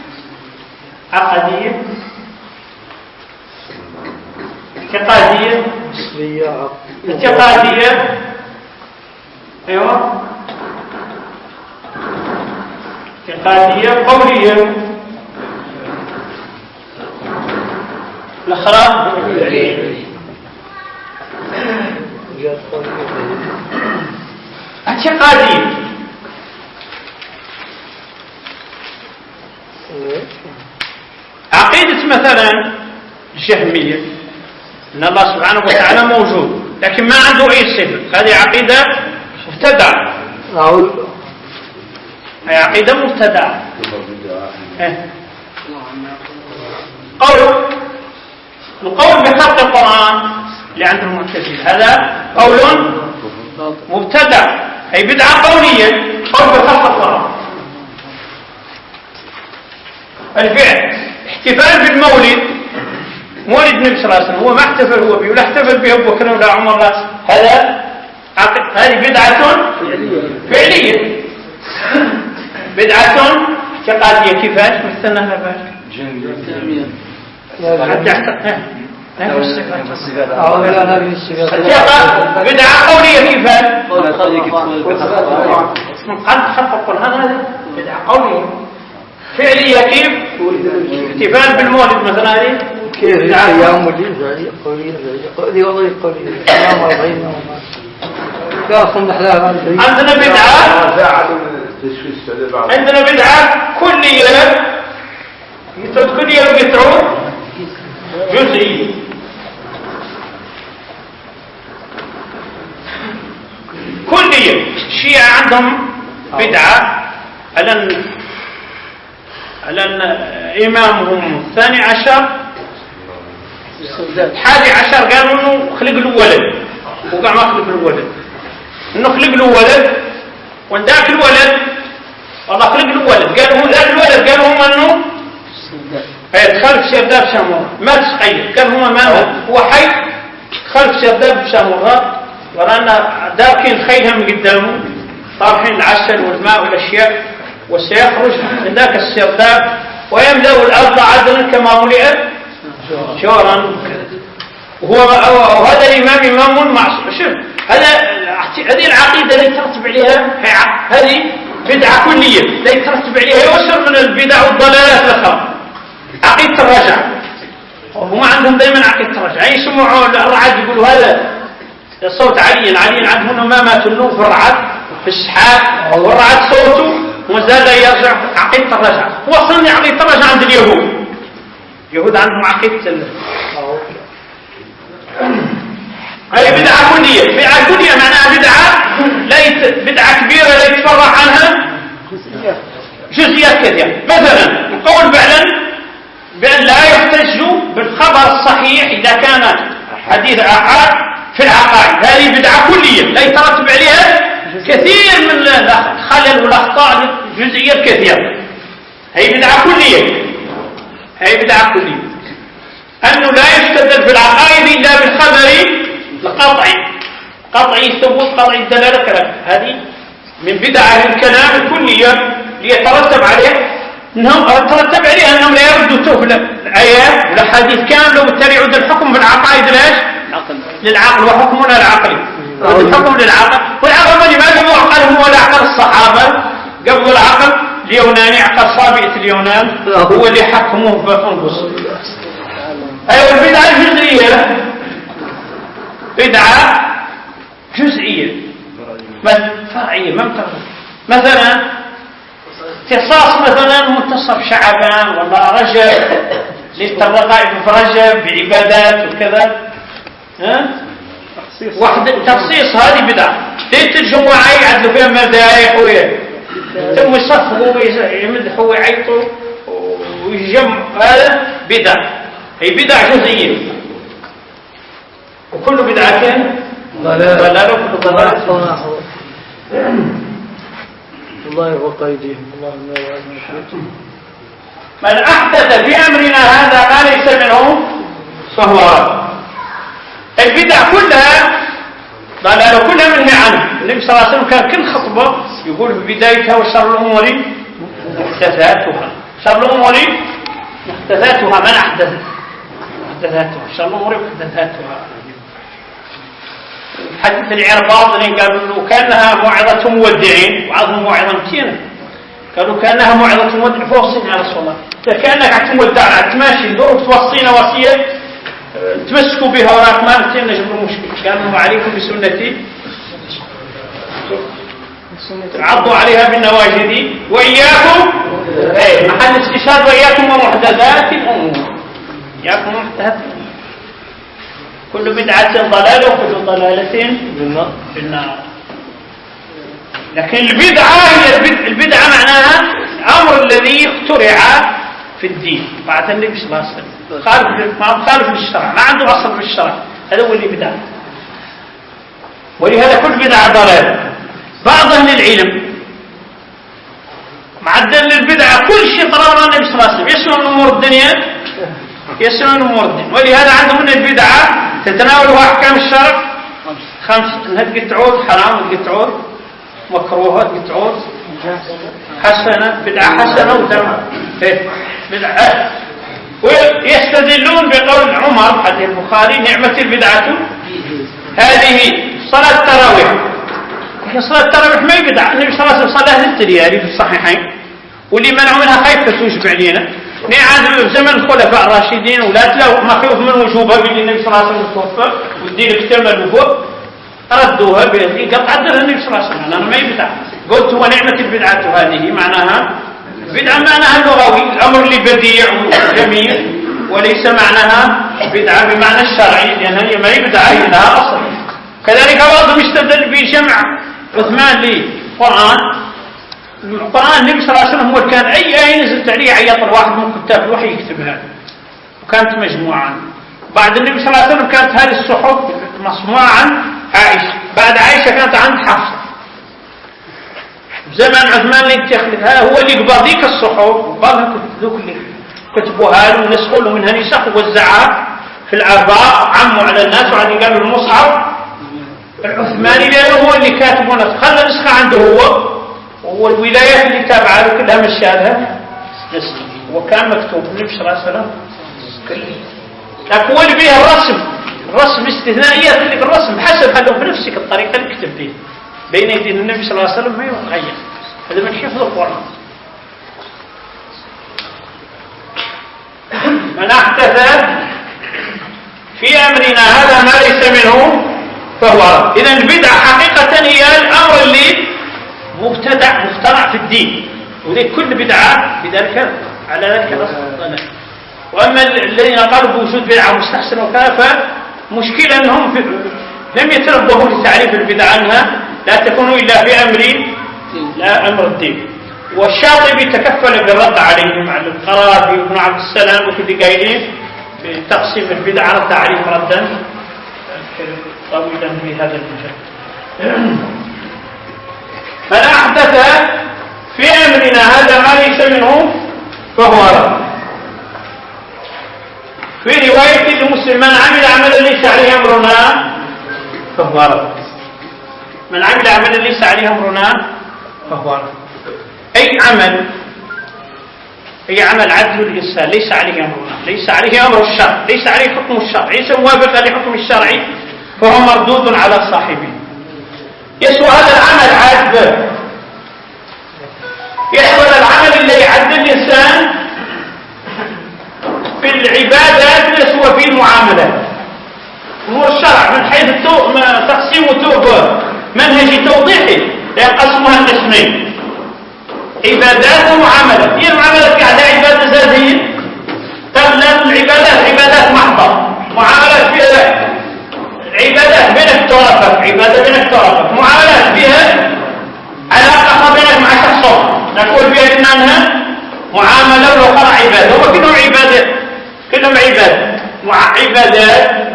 عقدية اعتقادية اعتقادية ايوه اعتقادية قولية الأخرى اعتقادية عقيدة مثلا الجهمية أن الله سبحانه وتعالى موجود لكن ما عنده أي صفة هذه عقيدة مبتدعة هي عقيدة مبتدعة القول بخلق القرآن اللي عند المعتزلة هذا قول مبتدع أي بدعة قولية قول بخلق القرآن الفعل احتفال بالمولد مولد النبي صلى الله عليه وسلم هو ما احتفل هو به ولا احتفل به ابو بكر ولا عمر لا هذه بدعة فعلية بدعة اعتقادية كيفاش مثلنا هذا بدعة قولية كيفاش قد خلق القرآن هذا بدعة قولية فعلية كيف احتفال بالمولد مثلا هذه كيف الأيام والليل قولية دي والله قولية أيام 40 يوم عندنا بدعة كلية كلية وقطعوا جزئية كلية الشيعة عندهم بدعة على إمامهم الثاني عشر 11 قالوا إنه خلق له ولد وقع ما خلق له ولد إنه خلق له ولد ونداك الولد الله خلق له ولد قالوا ذاك الولد قالوا هم إنه خلف شرداب شامور ما تسقيه قال هم ما هو حي خلف شرداب شامور ورانا داكين خيلها من قدامه طابحين العسل والماء والأشياء وسيخرج من ذاك السرداب ويملأ الأرض عدلا كما ملئت شورا وهذا الإمام إمام معصوم شوف هذه العقيدة اللي ترتب عليها هذه بدعة كلية لا يترتب عليها يوسر من البدع والضلالات الأخرى عقيدة الرجع وهم عندهم دائما عقيدة الرجع يسمعوا الرعد يقولوا هذا صوت علي عندهم ما مات النور في الرعد في السحاب والرعد صوته وزاد يرجع عقيدة الرجع هو أصلا عقيدة الرجع عند اليهود عندهم عقيدة هذه بدعة كلية بدعة كلية معناها بدعة كبيرة لا يتفرع عنها جزئيات كثيرة مثلا القول بأن لا يحتج بالخبر الصحيح إذا كان حديث آحاد في العقائد هذه بدعة كلية لا يترتب عليها كثير من الخلل والأخطاء جزئيات كثيرة هي بدعة كلية أنه لا يستدل في العقائد إلا بالخبر القطعي قطعي الثبوت قطعي الدلالة كلام هذه من بدع الكلام الكلية ليترتب عليه أنهم لا يردوا الآيات والأحاديث كاملة وبالتالي يعود الحكم في العقائد للعقل وحكمنا العقلي. الحكم للعقل، والعقل ما قبل عقلهم ولا عقل الصحابة، قبل العقل اليوناني، عقل صابئة اليونان هو اللي حكموه بأنفسهم. أيوة البدعة الجزئية، بدعة جزئية فرعية مثلا اختصاص مثلا منتصف شعبان ولا رجب للرقائق في رجب بعبادات وكذا، تخصيص هذه بدعة. ليلة الجمعة يعدلوا فيها مدايح ثم يصفقوا ويمدحوا ويعيطوا ويجمعوا، هذا بدعة، هي بدعة جزئية. وكل بدعة ضلالة وكل ضلالة. الله يوفق أيديهم. اللهم من أحدث في أمرنا هذا ما ليس منه فهو رد. البدع كلها ضلالة كلها منهي عنه. النبي صلى الله عليه وسلم كان كل خطبة يقول في بدايتها وشر الأمور محدثاتها. شر الأمور محدثاتها، من أحدث محدثاتها، شر الأمور محدثاتها. حديث العرباض اللي قالوا له كأنها موعظة مودعين، وعظهم موعظة متينة، قالوا كأنها موعظة مودع، فوصينا يا رسول الله، كأنك عتمودع على تماشي دور توصينا وصية تمسكوا بها وراك ما نتينا جبر المشكلة. قالوا عليكم بسنتي عضوا عليها بالنواجذ وإياكم محل استشهاد وإياكم ومحدثات الأمور. إياكم ومحدثات كل بدعة ضلالة وكل ضلالة في النار. لكن البدعة هي البدعة معناها الأمر الذي اخترع في الدين بعد النبي صلى الله عليه وسلم، خالف للشرع، ما عنده أصل في الشرع، هذا هو اللي بدعة. ولهذا كل بدعة ضلالة. بعض أهل العلم معدل للبدعة كل شيء قرره النبي صلى الله عليه وسلم، يسمى من أمور الدنيا، يسمى من أمور الدين. ولهذا عندهم من البدعة تتناولها أحكام الشرع 5، انها تقد تعود حرام، تقد تعود مكروهة، تقد تعود حسنة، بدعة حسنة وتمام بدعة. ويستدلون بقول عمر حديث البخاري نعمة البدعة هذه صلاة التراويح. صلاة التراويح ما هي بدعة، النبي صلى الله عليه وسلم صلاها للتريالي في الصحيحين، واللي منعوا منها خايف توجب علينا. نعاد في زمن الخلفاء الراشدين ولا تلاقوا مخيوف من وجوبها باللي النبي صلى الله عليه وسلم توفى والدين اكتمل وفوق، ردوها قطع عدلها النبي صلى الله عليه وسلم. أنا ما هي بدعة. قلت هو نعمة البدعة هذه معناها بدعة معناها اللغوي، الأمر اللي بديع وجميل، وليس معناها بدعة بمعنى الشرعي، لأنها ما هي بدعة، هي لها أصل. كذلك بعضهم يستدل بجمع عثمان للقرآن. القرآن النبي صلى الله عليه وسلم هو كان أي آية نزلت عليه عيط الواحد من كتاب الوحي يكتبها، وكانت مجموعة. بعد النبي صلى الله عليه وسلم كانت هذه الصحف مصنوعة عن عائشة، بعد عائشة كانت عند حفصة. زمن عثمان اللي اتخذها هو اللي قبض ذيك الصحف، وقالها ذوك اللي كتبوها له ونسخوا له منها نسخ ووزعها في الآباء، عموا على الناس، وعادي قالوا المصحف العثماني لأنه هو اللي كاتبونه، خلى نسخة عنده هو الولايات اللي تابعه له كلها مشابهة نسخ، وكان مكتوب النبي صلى الله عليه وسلم كله. لكن هو اللي فيها الرسم استثنائيات، اللي بالرسم حسب هذا بنفسك الطريقة اللي كتب فيها بين يدي النبي صلى الله عليه وسلم ما يتغير. هذا من حفظ القرآن. من أحدث في أمرنا هذا ما ليس منه فهو رد. إذن البدعة حقيقة هي الأمر اللي مخترع في الدين، وذلك كل بدعة بذلك على ذلك الأصل. وأما الذين قالوا بوجود بدعة مستحسنة وكذا فمشكلة أنهم لم يتنبهوا لتعريف البدعة أنها لا تكون إلا في أمر لا أمر الدين. والشاطبي تكفل بالرد عليهم على القرافي وابن عبد السلام وكل قايلين بتقسيم البدعة على التعريف ردا طويلا في هذا المجال. من أحدث في أمرنا هذا ما ليس منه فهو رد. في رواية لمسلم من عمل عملا ليس عليه أمرنا فهو رد. من عمل عملا ليس عليه أمرنا فهو رد. أي عمل عدل الإنسان ليس عليه أمرنا، ليس عليه أمر الشرع، ليس عليه حكم الشرع، ليس موافقا لحكم الشرع، فهو مردود على صاحبه. يسوى هذا العمل عاد يسوى العمل اللي يعد الإنسان في العبادات يسوى في المعاملات. هو الشرع من حيث تقسيم منهج توضيحي يقسمها قسمين: عبادات ومعاملات. هي المعاملات قاعدة عبادة ذاتية، تغلب العبادات عبادات محضة، معاملات فيها عبادات بينك طرفك، عبادة بينك طرفك، معاملات فيها علاقة بينك مع شخص نقول فيها إنها معاملة وأخرى عبادة. هو كلهم عبادة، كلهم عبادة عبادات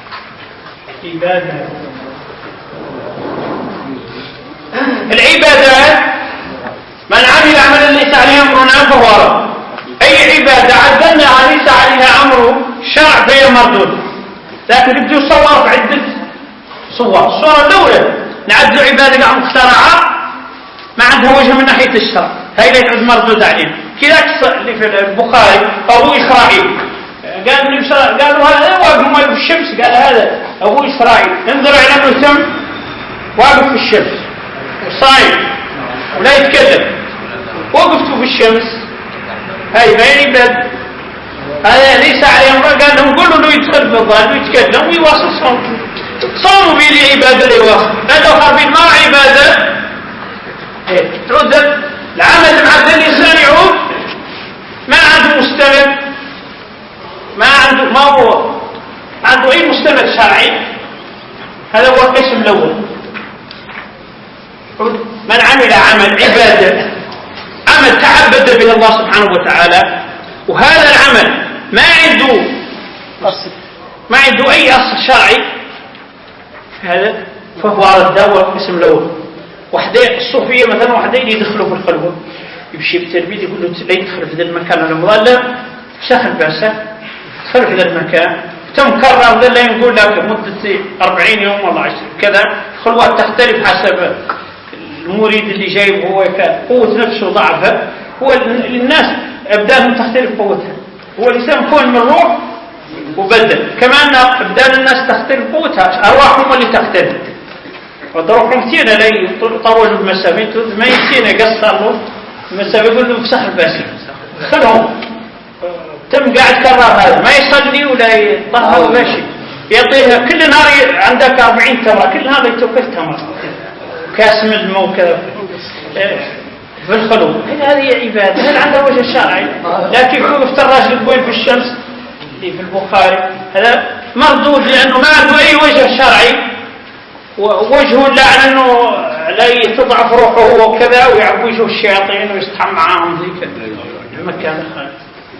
العبادات من عمل عملا ليس عليه أمرنا فهو رد. أي عبادة عدلنا ليس عليها أمر شرع فهي مردود. لكن يبدو صور بعدة صور. الصورة الأولى نعد عبادة مخترعة ما عندها وجه من ناحية الشرع، هاي اللي تعد مردود عليه. كذا اللي في البخاري أبو إسرائيل قالوا هذا واقف ما في الشمس، قال هذا أبو إسرائيل انظر إلى أنه تم واقف في الشمس وصايم ولا يتكلم، وقفتوا في الشمس، هاي غير عبادة، هذا ليس عليه أمر. قال لهم قولوا له يدخل في الظاهر ويتكلم ويواصل صومه، صوموا به لعبادة الإواصل. هذا خربين ما عبادة. تعود العمل مع الإنسان يعود ما عنده مستند، ما هو عنده أي مستند شرعي. هذا هو القسم الأول. من عمل عمل عبادة، عمل تعبد به الله سبحانه وتعالى، وهذا العمل ما عنده أي أصل شرعي، هذا فهو رد. هو القسم الأول. وحدين الصوفية مثلا وحدين يدخلوا في الخلوة، يمشي بالتلميذ يقول له لا يدخل في ذا المكان المظلم، شخل بأسه دخل في ذا المكان، تم كرر ذا لا يقول لك مدة 40 يوم والله 20 كذا. خلوات تختلف حسب المريد اللي جايبه، هو قوة نفسه ضعفه. هو الناس أبدانهم تختلف قوتها، هو الإنسان كون من روح وبدن، كمان أبدان الناس تختلف قوتها، أرواحهم اللي تختلف. وضروحهم كثيرة لا يطولوا المسافة، ما يمكن يقصر له المسافة، يقول له بسخ الباسي خلهم تم قاعد كرر هذا ما يصلي ولا يطهر ماشي، يعطيها كل نهار عندك 40 تمرة، كل نهار يتوكل تمرة كاس من الماء وكذا في الخلو. هذه عبادة، هل عندها وجه شرعي؟ لكن وقفت الراجل وين في الشمس في البخاري هذا مردود، لأنه ما عنده أي وجه شرعي، ووجهه لا أنه لا تضعف روحه وكذا ويعب وجه الشياطين ويستحم معاهم ذي كذا المكان الخارج.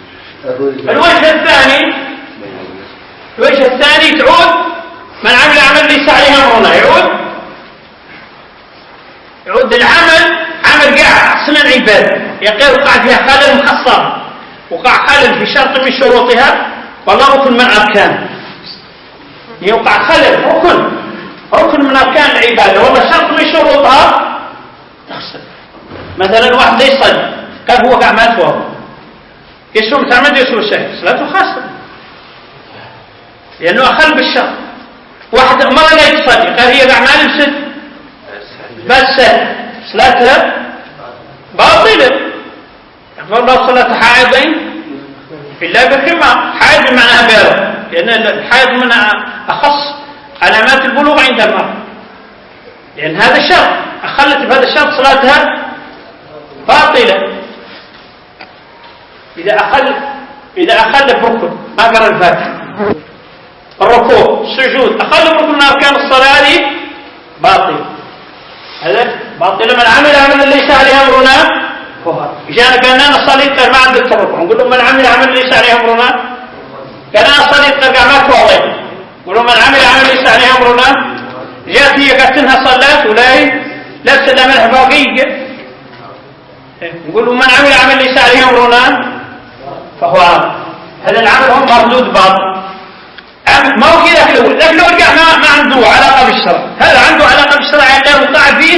الوجه الثاني تعود من عمل عمل ليس عليه أمرنا، يعود العمل عمل قاع اصلا عباده، يقول وقع فيها خلل مخصص، وقع خلل في شرط من شروطها والله ركن من اركان، يوقع خلل ركن من اركان العباده والله شرط من شروطها تخسر. مثلا واحد يصلي قال هو قاع ما توضا، يسوم تعمد يسوم الشيء صلاته خاصه لانه اخل بالشرط. واحد مره لا يصلي قال هي قاع ما لبست بس صلاتها باطلة. يقول الله صلاة حائضين إلا بخمار، حائض بمعنى بالغ، لأن الحائض من أخص علامات البلوغ عند المرأة، لأن هذا الشرط أخلت بهذا الشرط صلاتها باطلة. إذا أخل بركن ما قرأ الفاتحة، الركوع السجود أخل بركن من أركان الصلاة باطل، هذا باطل. من عمل عملا ليس عليه امرنا فهو. جاءنا قال انا صليت قال ما عندك تركع، نقول له من عمل عملا ليس عليه امرنا، قال انا صليت قال ما توضيت، نقول له من عمل عملا ليس عليه امرنا. جاءت هي قالت انها صلات ولا لبس الا ملح باقيه، نقول له من عمل عملا ليس عليه امرنا فهو هذا العمل هو مردود باطل. ما هو كذا لكن لو رجع ما عنده علاقة بالشرع، هذا عنده علاقة بالشرع غير وقع فيه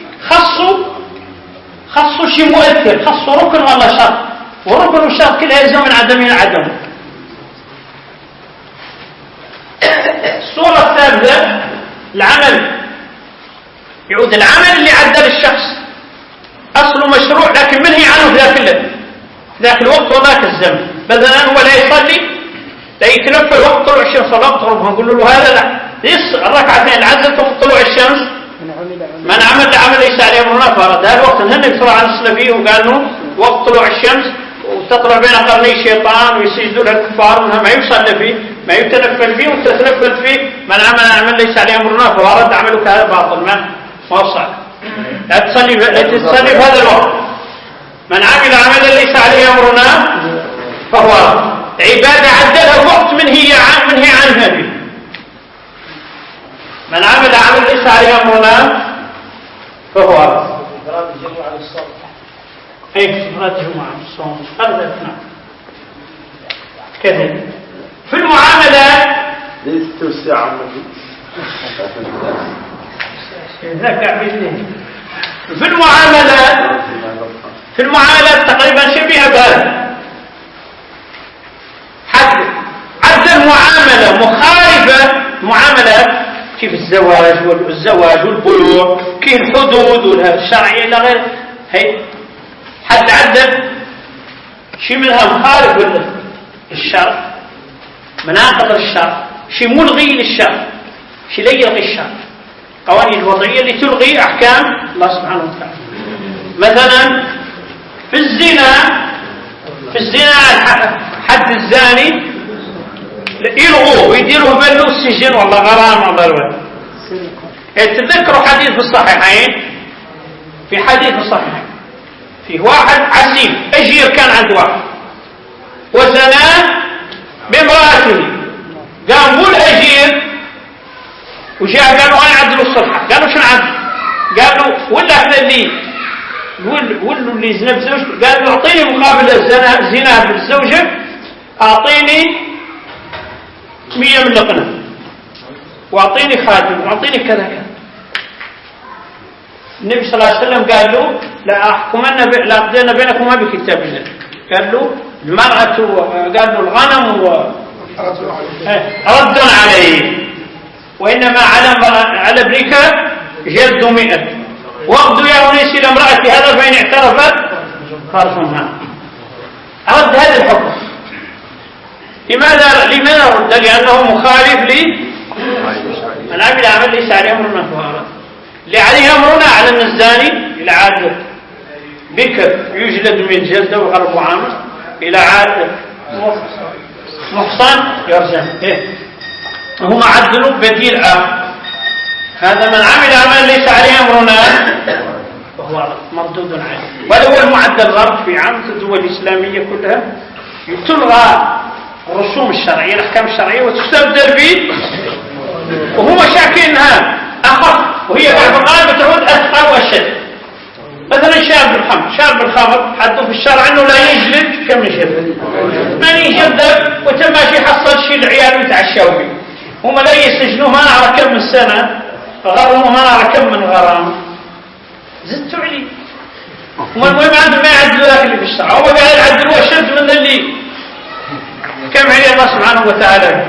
خصه شيء مؤثر، خصه ركن والله شرط، وركن والشرط كلها يلزم من عدم العدم. الصورة الثالثة هذا العمل يعود العمل اللي عدل الشخص أصله مشروع لكن منهي عنه في ذاك الوقت وذاك الزمن. مثلا هو لا يصلي لا يتنفل وقت طلوع الشمس صلاة تغرب نقول له هذا لا الركعتين عزلت وقت طلوع الشمس من عمل عمل ليس عليه أمرنا فرد. هذا الوقت النبي صلى الله عليه وسلم فيه وقال له وقت طلوع الشمس وتطلع بين قرني الشيطان ويسجدوا له الكفار ما يصلي فيه ما يتنفل فيه وتتنفل فيه. من عمل ليس عليه أمرنا فرد عملك هذا باطل ما وصل. لا تصلي في هذا الوقت. من عمل عملا ليس عليه أمرنا فهو عبادة عدلها وقت منهي عنها به. من عمل عمل ليس عليه أمرنا فهو إفراد الجمعة على الصوم. إفراد الجمعة على الصوم أردتنا كذلك في المعاملات ليس توسع في المعاملات تقريبا شبيهة بهذا. حد المعاملة مخالفة معاملات كيف الزواج والبيوع كيف الحدود الشرعية إلى غير هي حد عدل شيء منها مخالف للشرع مناقض الشرع شيء ملغي للشرع شيء لا يلغي الشرع. قوانين الوضعية اللي تلغي أحكام الله سبحانه وتعالى. مثلا في الزنا حد الزاني يلغوه ويديروه بله السجن والله غرام والله الولد. تذكروا حديث في الصحيحين في حديث الصحيحين فيه واحد عسيف أجير كان عند واحد وزناه بامرأته قام مو الأجير وجاء قالوا أنا عدلوا الصلحة قالوا شنو عدل قالوا ولا احنا اللي ولوا اللي زنا بزوجته قالوا اعطيني مقابل الزنا بالزوجة اعطيني 100 من لقنة واعطيني خادم واعطيني كذا كذا. النبي صلى الله عليه وسلم قال له لا أقضين بينكما بكتاب الله. قال له المرأة قال له الغنم رد عليه وإنما على ابنك جلد 100 واغدو يا أنيس إلى امرأتي هذا فإن اعترفت فارجمها. رد هذا الحكم. لماذا رد؟ لأنه مخالف من عمل عمل ليس عليه أمرنا فهو رد. اللي عليه أمرنا على أن الزاني إلى عاد بكر يجلد من جلده وغرب عامه إلى عاد محصن يرجم. هم عدلوا بديل آخر. هذا من عمل عمل ليس عليه أمرنا فهو مردود عليه. وهذا هو المعدل الغرب في عامة الدول الإسلامية كلها تلغى الرسوم الشرعية الأحكام الشرعية وتستبدل به وهو شاكي إنها أخف وهي بعد الغالب تعود أثقل وأشد. مثلا شارب الخمر حده في الشرع أنه لا يجلد كم يجلد من يجلد وتماشي يحصل شيء العيال ويتعشوا به. هم لا يسجنوا ما نعرف كم من سنة فغرموا ما نعرف كم من غرام زدتوا عليه. هم المهم عندهم ما يعدلوا ذاك اللي في الشرع هو قاعد يعدلوا أشد من اللي كم عليه الله سبحانه وتعالى.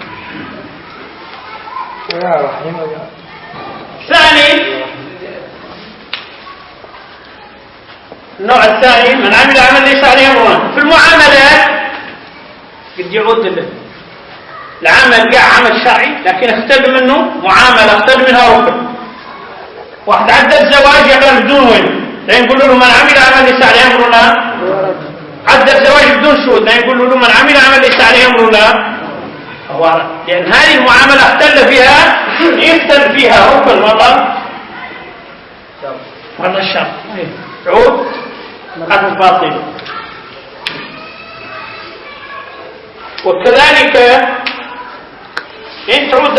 ثاني النوع الثاني من عمل عمل ليس عليه أمرنا. في المعاملات قد يعود العمل جاء عمل شرعي لكن اختل منه معاملة اختل منها ركن. واحد عدل زواج يعمل بدون ولي لا يقول له من عمل عمل ليس عليه أمرنا. عدل زواج بدون شهود لا يقول له من عمل عمل ليس عليه أمرنا. لأن هذه المعاملة اختل فيها يختل فيها ركن والله الشرط تعود عن باطل. وكذلك إن تعود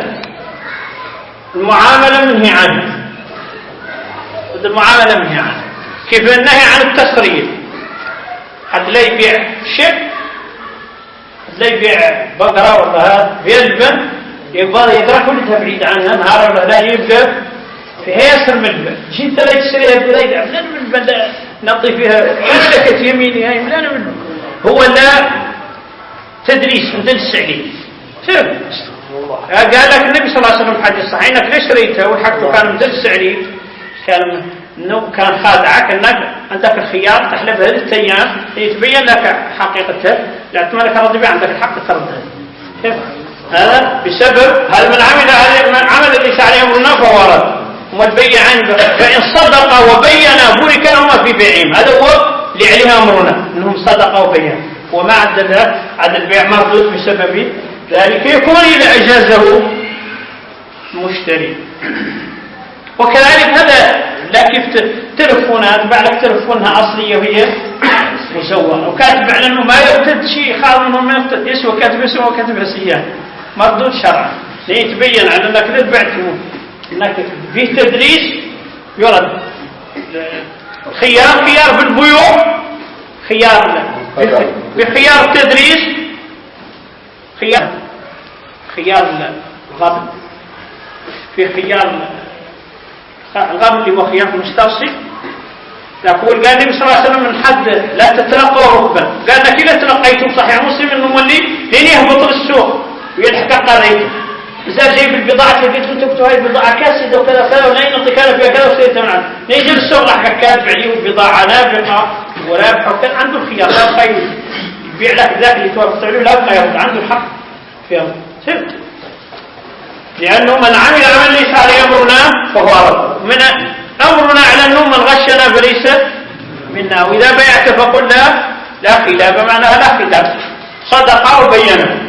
المعاملة منهي عنه. المعاملة منهي عنه كيف النهي عن التسرية. حد لا يبيع شيء لا يبيع بقرة ولا هذا بيلبن يبغى يترك كلها بعيد عنها نهار ولا لا يبقى في هيسر من البن جيت لا تشتريها بلاي فلان من البن نعطي فيها شركة يميني هاي فلان من هو لا تدريس من دل السعيد قال لك النبي صلى الله عليه وسلم في حديث صحيح انك ليش شريته والحق كان مدلس عليك كان خادعك انك عندك الخيار تحلبها 3 ايام يتبين لك حقيقته لا تملك رد عندك الحق تردها كيف هذا بسبب هذا من عمل ليس عليه امرنا فهو رد والبيعان فان صدقا وبينا بورك لهما في بيعهم هذا هو اللي عليها امرنا انهم صدقوا وبينا وما عدد البيع مردود بسبب ذلك يكون اذا اجازه مشتري. وكذلك هذا لا كيف تلفونات بعد تلفونها اصليه وهي مزوره وكاتب على انه ما يرتد شيء خاض منهم ما يرتد يسوى كاتب اسمه وكاتب سيان مردود شرعا يتبين على انك لا تبعته انك فيه تدريس يرد خيار بالبيوع خيار بخيار التدريس خيار الغبن في خيار الغبن اللي هو خيار المستوصي يقول قال النبي صلى الله عليه وسلم من حد لا تتلقوا ركبا قال لك إذا تلقيتم صحيح مسلم انه مولي لين يهبط للسوق ويلحق قريته إذا جايب البضاعة تبيت تكتب هاي البضاعة كاسدة وكذا وكذا ولا ينطق أنا فيها كذا وسيرت من عنده يجي السوق راح كاتب عليه البضاعة نافقة ورابحة وكذا عنده الخيار لا بقى يبيع لك ذاك اللي توافقت عليه لا بقى ياخذ عنده الحق فيها فهمت لأنه من عمل عمل ليس عليه أمرنا فهو رد من أمرنا على أنه من غشنا فليس منا وإذا بيعت فقل لا خلاف معناها لا خلاف صدق وبينا.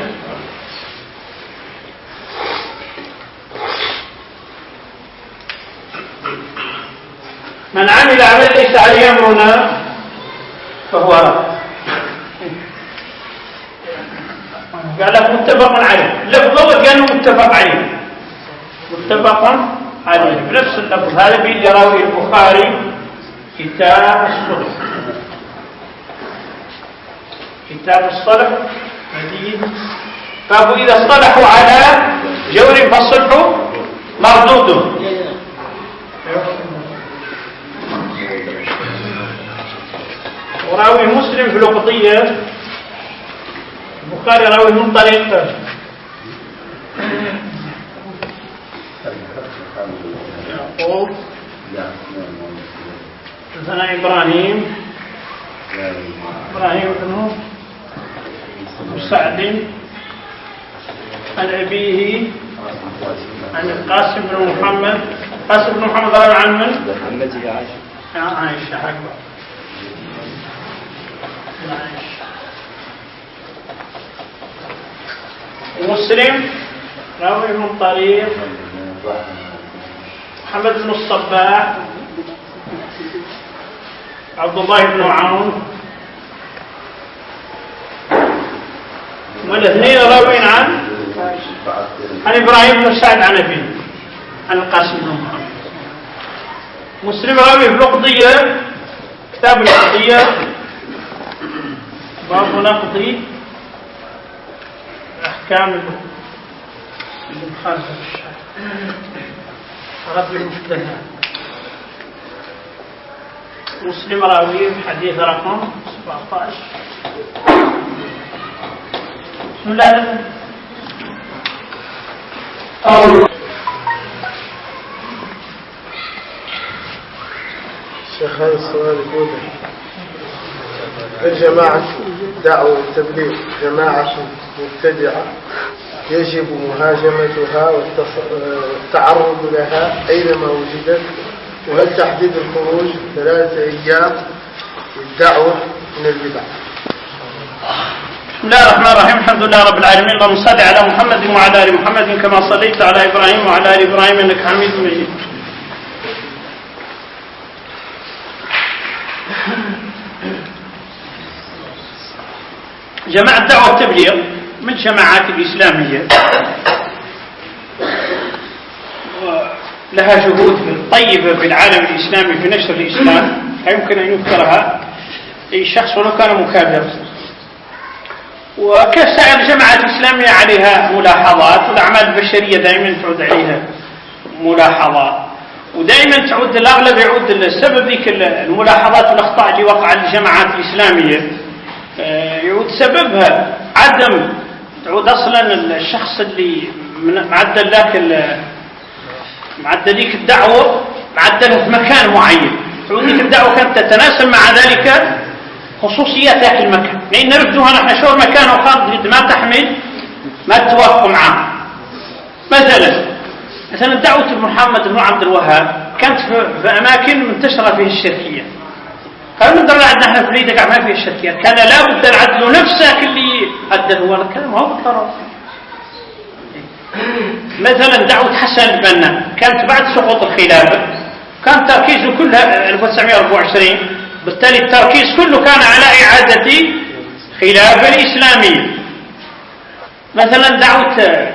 من عمل عمل ليس عليه أمرنا فهو رد. قال لك متفق عليه اللفظ كانوا متفق عليه بنفس اللفظ هذا اللي رواه البخاري كتاب الصلح مزيد باب إذا اصطلحوا على جور فالصلح مردود. وراوي مسلم في القضية البخاري راوي من طريق يعقوب حدثنا إبراهيم بن سعد عن أبيه عن القاسم بن محمد قال عن من؟ عائشة حقا ومسلم راوي من طريق محمد بن الصباح عبد الله بن عون والاثنين راوين عن إبراهيم بن سعد عن أبيه عن القاسم بن محمد. مسلم راوي في القضية كتاب القضية باب نقضي أحكام المخالفة للشرع رد المشتهى. مسلم راوي حديث رقم 17. بسم الله. شيخ هذا السؤال يقول الجماعة دعوة التبليغ جماعة مبتدعة يجب مهاجمتها والتعرض لها أينما وجدت وهل تحديد الخروج 3 أيام للدعوة من البدع. بسم الله الرحمن الرحيم الحمد لله رب العالمين اللهم صل على محمد وعلى آل محمد كما صليت على إبراهيم وعلى آل إبراهيم إنك حميد مجيد. جماعة الدعوة والتبليغ من الجماعات الإسلامية لها جهود طيبة في العالم الإسلامي في نشر الإسلام لا يمكن أن يذكرها أي شخص ولو كان مكابر. وكسائر الجماعات الإسلامية عليها ملاحظات والأعمال البشرية دائما تعود عليها ملاحظات ودائما تعود الأغلب يعود السبب ذيك الملاحظات والأخطاء اللي وقع الجماعات الإسلامية يعود سببها عدم تعود أصلا الشخص اللي معدل ذيك الدعوة معدلها في مكان معين. ذيك الدعوة كانت تتناسب مع ذلك خصوصيات ذاك المكان، لأن نردوها نحن شو المكان وخاض ما تحمل ما توافق معه. مثلا دعوة محمد بن عبد الوهاب كانت في أماكن منتشرة فيها الشركية. قالوا ندرنا عندنا احنا في ليدك ما فيها الشركية، كان لا بد العدل نفسه اللي أدى هو الكلام هو بالضرورة. مثلا دعوة حسن البنا كانت بعد سقوط الخلافة، كان تركيزه كلها 1924، بالتالي التركيز كله كان على إعادة خلافة الإسلامية. مثلا دعوة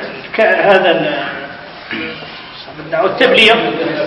دعوة التبليغ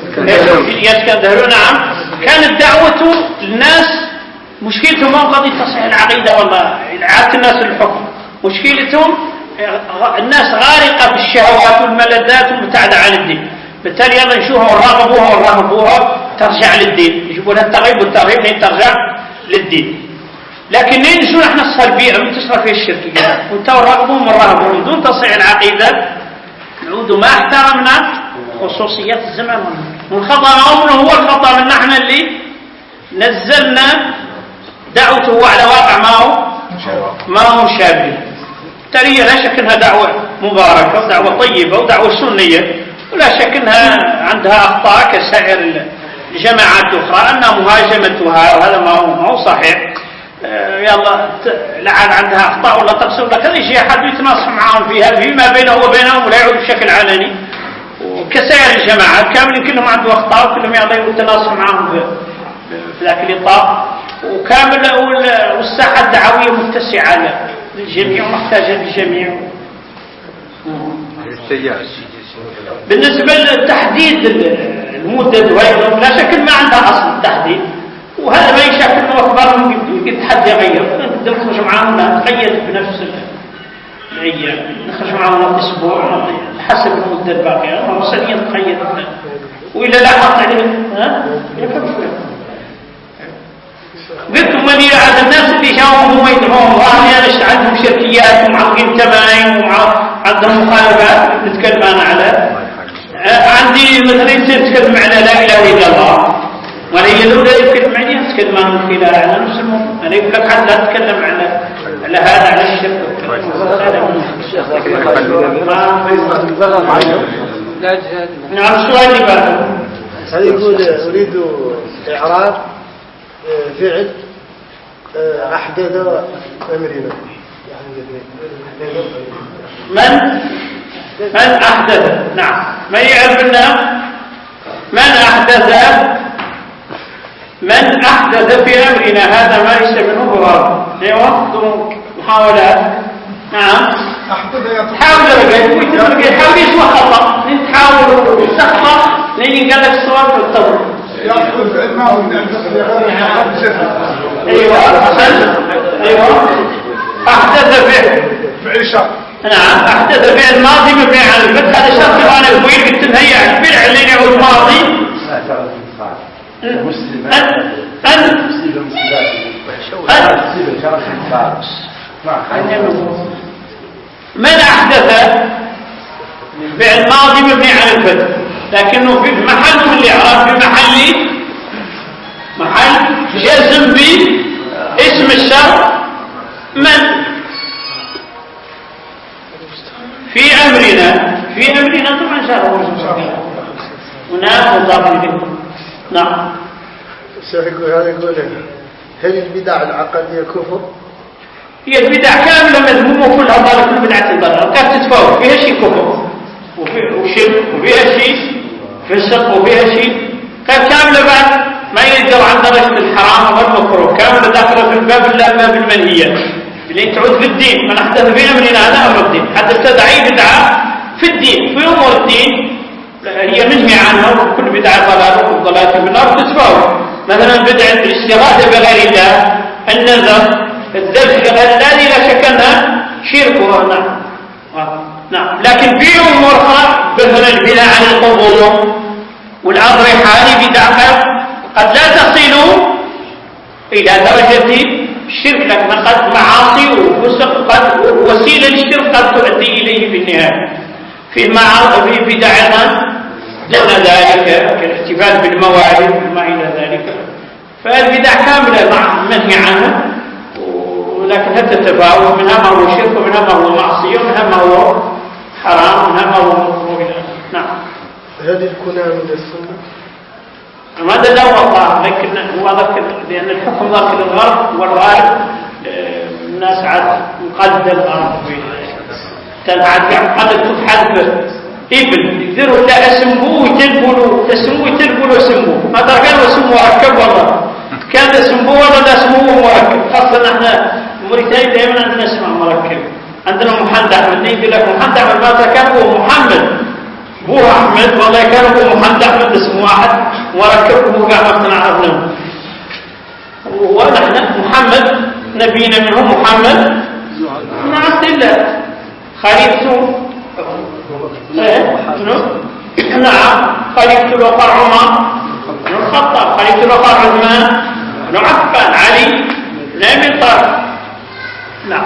نعم، كانت دعوة الناس مشكلتهم ما قضية تصحيح العقيدة والله إعادة الناس للحكم، مشكلتهم الناس غارقة في الشهوات والملذات ومبتعدة عن الدين، بالتالي يلا نشوفها ونراقبوها ترجع للدين، يجيبوا لها الترغيب والترهيب لين ترجع للدين. لكن ننسوا نحن الصلبية المنتشرة فيها الشركية وانتوا نراقبوهم ونراقبوهم بدون تصحيح العقيدة، نعود ما احترمنا خصوصيات الزمان والخطأ أمره هو الخطأ من نحن اللي نزلنا دعوته على واقع ما هو مشابه. بالتالي لا شك أنها دعوة مباركة ودعوة طيبة ودعوة سنية، ولا شك أنها عندها أخطاء كسائر الجماعات الأخرى، أنها مهاجمتها وهذا ما هو صحيح. يلا لعل عندها أخطاء ولا تقصر ولا كذا، يجي أحد يتناصح معهم فيها فيما بينه وبينهم ولا يعود بشكل علني. وكسائر الجماعات كاملين كلهم عنده أخطاء وكلهم يلا يتناصح معهم في ذاك الإطار، وكامل والساحة الدعوية متسعة للجميع ومحتاجة للجميع. بالنسبة لتحديد المدة لا شك ما عندها أصل التحديد، وهذا ما يشكل أنه أخبار ممكن تحدي غير نخرج معهم تقيد بنفس الأيام، نخرج معهم أسبوع حسب المدة الباقية وصلية تقيد، وإلا لا حط عليه قلت من يعد الناس اللي جاءوا هم يدعوهم وأنا عندهم شركيات ومعطين تمايم وعندهم مخالفات. نتكلم أنا على عندي مثلا تتكلم على لا إله إلا الله، ولا هي لولا يتكلم عليها تتكلم عن خلال على نفس الموضوع. أنا يقول لك حد لا تتكلم على هذا على الشرك. نعم السؤال اللي بعده هذا يقول أريد إعراب فعل أحدث أمرنا. من أحدث؟ نعم من يعرف لنا من أحدث في أمرنا هذا ما ليس منه غراب. ايوه محاولات. نعم حاول يسوى خطأ تحاول تستخطأ لين قال لك الصواب في الطور. ايوه احدث فعل شرط. نعم احدث فعل ماضي مبني على الفتح، هذا شرط وانا الكويت قلت نهيئ الفعل اللي يعود ماضي من احدث فعل ماضي مبني على الفتح لكنه في محل من الاعراب في محل جزم باسم الشرط من في أمرنا طبعا شرط هنا مضاف إليه. نعم الشيخ هذا يقول هل البدع العقدية كفر؟ هي البدع كاملة مذمومة كلها ضالة كل بدعة ضالة، كيف تتفاوت فيها شيء كفر وشرك وفيها شيء فسق وفيها شيء كاملة بعد ما يقدر عن درجة الحرام والمكروه، كاملة داخلة في الباب المنهية اللي تعود في الدين. من أحدث في أمرنا هذا أمر الدين، حتى ابتدعي بدعة في الدين في أمور الدين هي منهي عنها، وكل بدعة ضلالة والضلالة في النار تتفاوت. مثلا بدعة الاستغاثة بغير الله، النذر، الذبح بغير الله لا شك أنها شرك. نعم لكن في أمور أخرى مثلا البناء على القبور والأضرحة هذه بدعة قد لا تصل إلى درجة الشرك، لكن قد معاصي وفسق قد وسيلة للشرك قد تؤدي إليه بالنهاية. في بدع دون ذلك كالاحتفال بالموالد وما إلى ذلك، فالبدع كاملة مع منهي عنها، ولكنها تتفاوت، منها ما هو شرك ومنها ما هو معصية ومنها ما هو حرام ومنها ما هو مكروه. نعم. هذه الكنى من السنة؟ هذا لا والله، لكن هو ذكر لأن الحكم ذاك الغرب والغالب الناس عاد مقدر الغرب كان عاد مقدر تحدث ابن يقدروا لا اسموه يتلبلوا اسموه يتلبلوا اسموه ما كانوا اسمه مركب والله كان اسمه ولا لا اسمه مركب. خاصة احنا موريتانيا دائما عندنا اسمه مركب، عندنا محمد أحمد يقول لك محمد أحمد ما كان هو محمد مو أحمد، والله كان هو محمد أحمد اسم واحد وركبه قاعد ما نعرفه. ونحن محمد نبينا منه محمد بن عبد الله خليفته نعم خليفة الوقار عمر بن الخطاب، خليفة الوقار عثمان بن عفان، علي بن أبي طالب. نعم.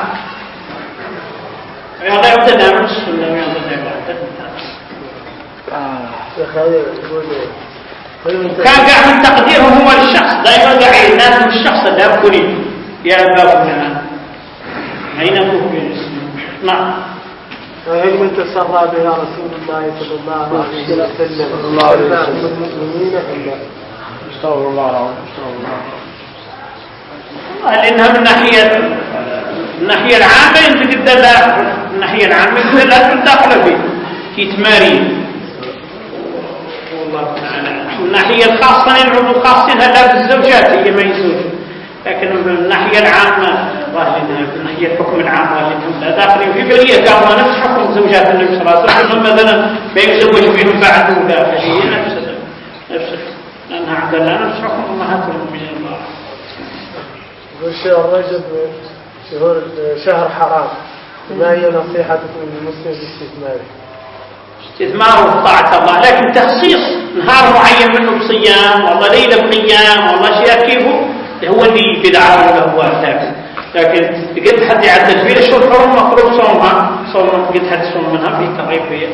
هذا يبدأ من السنة كان قاعد من تقديره هو الشخص دائما قاعد الناس من الشخص اللي أبكري يا أباكنا أين أبوك. نعم. وهل من تسرى بها رسول الله صلى الله عليه وسلم المؤمنين أم استغفر الله العظيم. لأنها من الناحية العامة يمكن الدلالة، الناحية العامة الدلالة الداخلة فيه في تمارين، والله تعالى. من الناحية الخاصة ينعود الخاصين هذا بالزوجات هي ما يزوج، لكن من الناحية العامة ظاهر من الناحية الحكم العام لا داخلين في بلية قالوا نفس حكم زوجات النبي صلى الله عليه وسلم مثلا بيتزوج بهم بعد ولا هي نفس لأنها عندنا نفس حكم أمهات المؤمنين. الله. والشهر رجب شهر حرام، ما هي نصيحتكم للمسلم باستثماره؟ استثماره طاعة الله، لكن تخصيص نهار معين منه بصيام والله ليلة بقيام والله شيء كيفه هو اللي بدعة ولا هو ثابت. لكن قد حد يعدل فيه شو الحرم مفروض صومها قد حد صوم منها في تغيب فيه.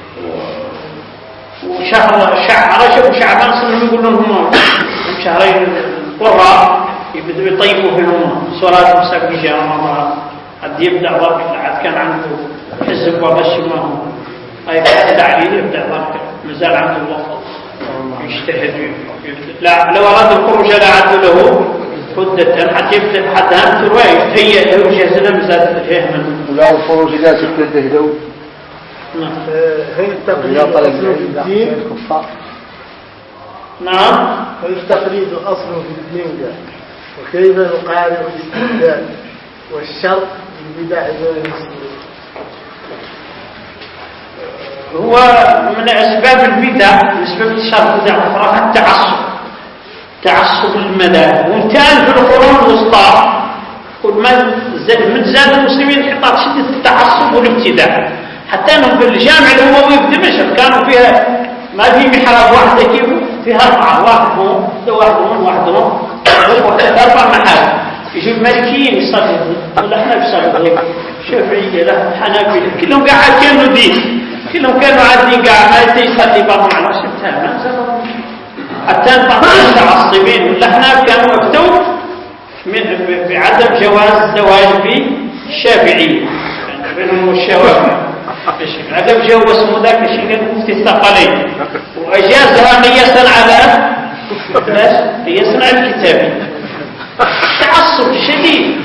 وشهر رجب وشعبان صلوا يقولون هم شهرين قرى يبدأوا يطيبوا فيهم صلاة مساء جاء رمضان قد يبدأ وقت عاد كان عنده حزب وغش ما هو أي تعليل يبدأ وقت مازال عنده الوقت يجتهد لا لو أراد الخروج لا عد له مدة حتى يبدأ حتى هم ترواي هي يوجه سنة مازال فهم لا الخروج إذا سكت تهدو. هل التقليد أصل في الدين؟ نعم. هل التقليد أصل في الدين؟ وكيف نقارن الاستبدال والشر بالبدع بين المسلمين؟ هو من أسباب البدع أسباب الشر بدع أخرى تعصب المذاهب، وكان في القرون الوسطى من زاد المسلمين حطات شدة التعصب والابتداع، حتى أنهم في الجامع الأموي في دمشق كانوا فيها ما في محراب واحدة كيف فيها 4 واحدهم 4 محارب يجيب مالكيين يصلي ولا احنا بصلي شافعية لا حنابلة كلهم قاعد كانوا دين كلهم كانوا عادين قاعد ما يصلي بعضهم على شفتها ما زالوا حتى بعض المتعصبين ولا احنا كانوا مكتوب بعدم جواز الزواج في الشافعية بينهم والشوافع عدم جواز اسمه ذاك الشيء المفتي الثقلين وأجازها قياسا على الكتابي. تعصب شديد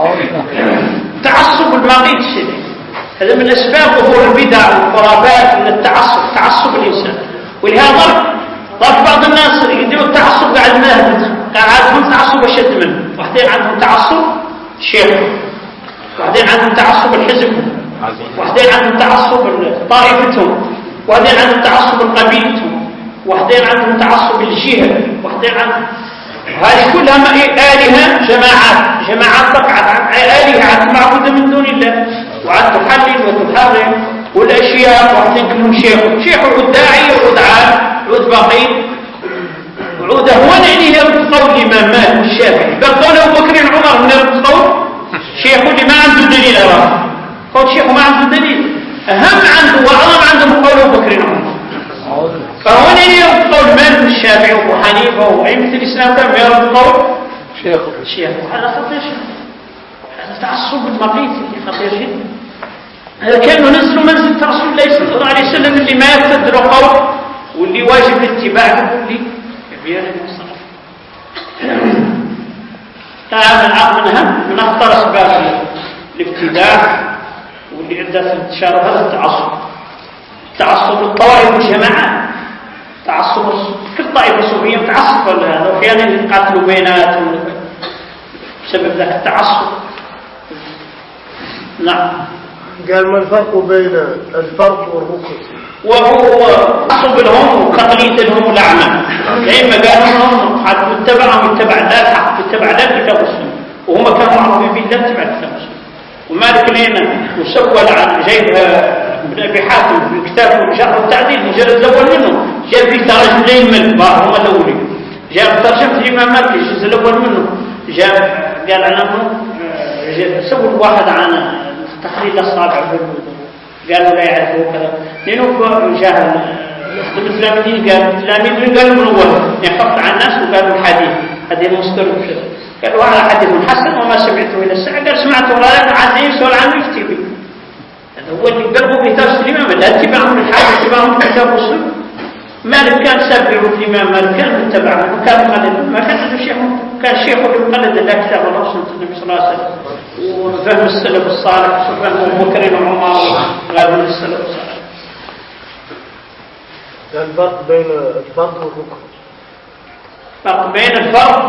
تعصب المريض شديد، هذا من أسباب ظهور البدع والخرافات من تعصب الإنسان. ولهذا بعض الناس يديروا التعصب قاعد عندهم تعصب أشد منه، واحدين عندهم تعصب شيخ، واحدين عندهم تعصب الحزب، واحدين عندهم تعصب طائفتهم، واحدين عندهم تعصب قبيلتهم، واحدين عندهم تعصب الجهة، واحدين عندهم هذه كلها آلهة جماعات بقعت عن آلهة معبودة من دون الله وعاد تحلل وتحرم والأشياء واحدين كلهم شيخ وعود داعي وعود عود باقي وعود هو يعني يرد قول الإمام مالك والشافعي بل قول أبو بكر عمر من يرد قول شيخ اللي ما عنده دليل أراه قول شيخ ما عنده دليل أهم عنده وأعظم عنده قول أبو بكر وعمر. فهنا يرد قول مالك والشافعي وأبو حنيفة وأئمة الإسلام كم يرد قول شيخ. وهذا خطير جدا، هذا تعصب المقيت خطير جدا. هذا كأنه نزلوا منزلة رسول الله صلى الله عليه وسلم اللي ما يقتدر قول واللي واجب الاتباع واللي يبين المصطلح. من أخطر أسباب الابتداع واللي عنده انتشار هذا التعصب الطوائف والجماعات. تعصب كل طائفة صوفية متعصبة لهذا، وأحيانا يقاتلوا بيناتهم بسبب ذاك التعصب. نعم. قال ما الفرق بين الفرض والركن؟ وهو تعصب لهم وتقليد لهم الأعمال. لما قالوا هم حد متبعهم يتبع لا الحق يتبع لا الكتاب والسنة، وهم كانوا معروفين بالله تبع الكتاب والسنة. ومالك لنا مسول عن جيب ابن أبي حاتم في كتابه الجرح والتعديل مجلد الأول منه، جاب فيه ترجمتين من بعضهم الأولين، جاب ترجمة الإمام مالك الجزء الأول منه، جاب قال عنه سوى واحد عن تخليل الصابع في الوضوء، قالوا لا يعرفه كذا لأنه جاهل الإسلاميين قالوا من أول يحفظ عن الناس وقالوا الحديث هذه المستر قالوا هذا حديث حسن وما سمعته إلى الساعة. قال سمعته رأيت عن يسأل عنه يفتي به. هذا هو اللي قلبه في درس الإمام لا اتباعهم للحاجة اتباعهم الكتاب والسنة. مالك كان سابعه الإمام مالك كان متبع منه كان مقلد ما كان عنده شيخ، كان شيخه يقلد الله كتاب الله وسنة النبي صلى الله عليه وسلم وفهم السلف الصالح وفهم أبو بكر وعمر وغيرهم من السلف الصالح. الفرق بين الفرض والركن. فرق بين الفرض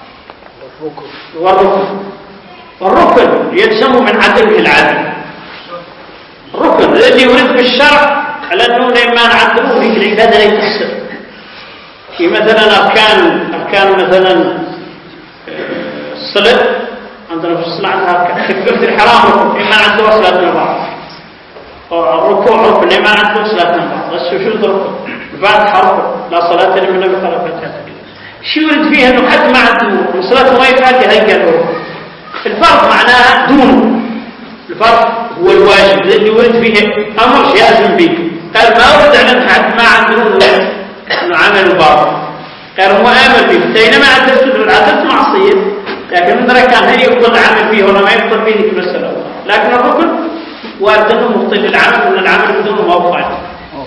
والركن يلزم من عدمه العدل. الركن الذي يرد بالشرع على أنه لما نعدمه في العبادة لا يتحسن. في مثلا أركان مثلا الصلاة عندنا في الصلاة عندها تكبيرة الحرام ركن إما عنده صلاة النبع، الركوع ركن إما عنده صلاة النبع، السجود ركن، الفاتحة ركن لا صلاة لمن لم يقرأ الفاتحة. شو يريد فيه أنه حد ما عنده صلاة ما يفعل هي قالوا الفرض معناها دونه. الفرض هو الواجب الذي يريد فيه أمر يلزم به. قال ما ورد على حد ما عنده انه عمل باطل، قال هو آمن به بينما عدل سدر العدل معصية، لكن من كان هل يفضل العمل فيه ولا ما يفضل به في المسألة. لكن الركن وأبدأه مبطل العمل وأن العمل بدونه ما هو فاعل.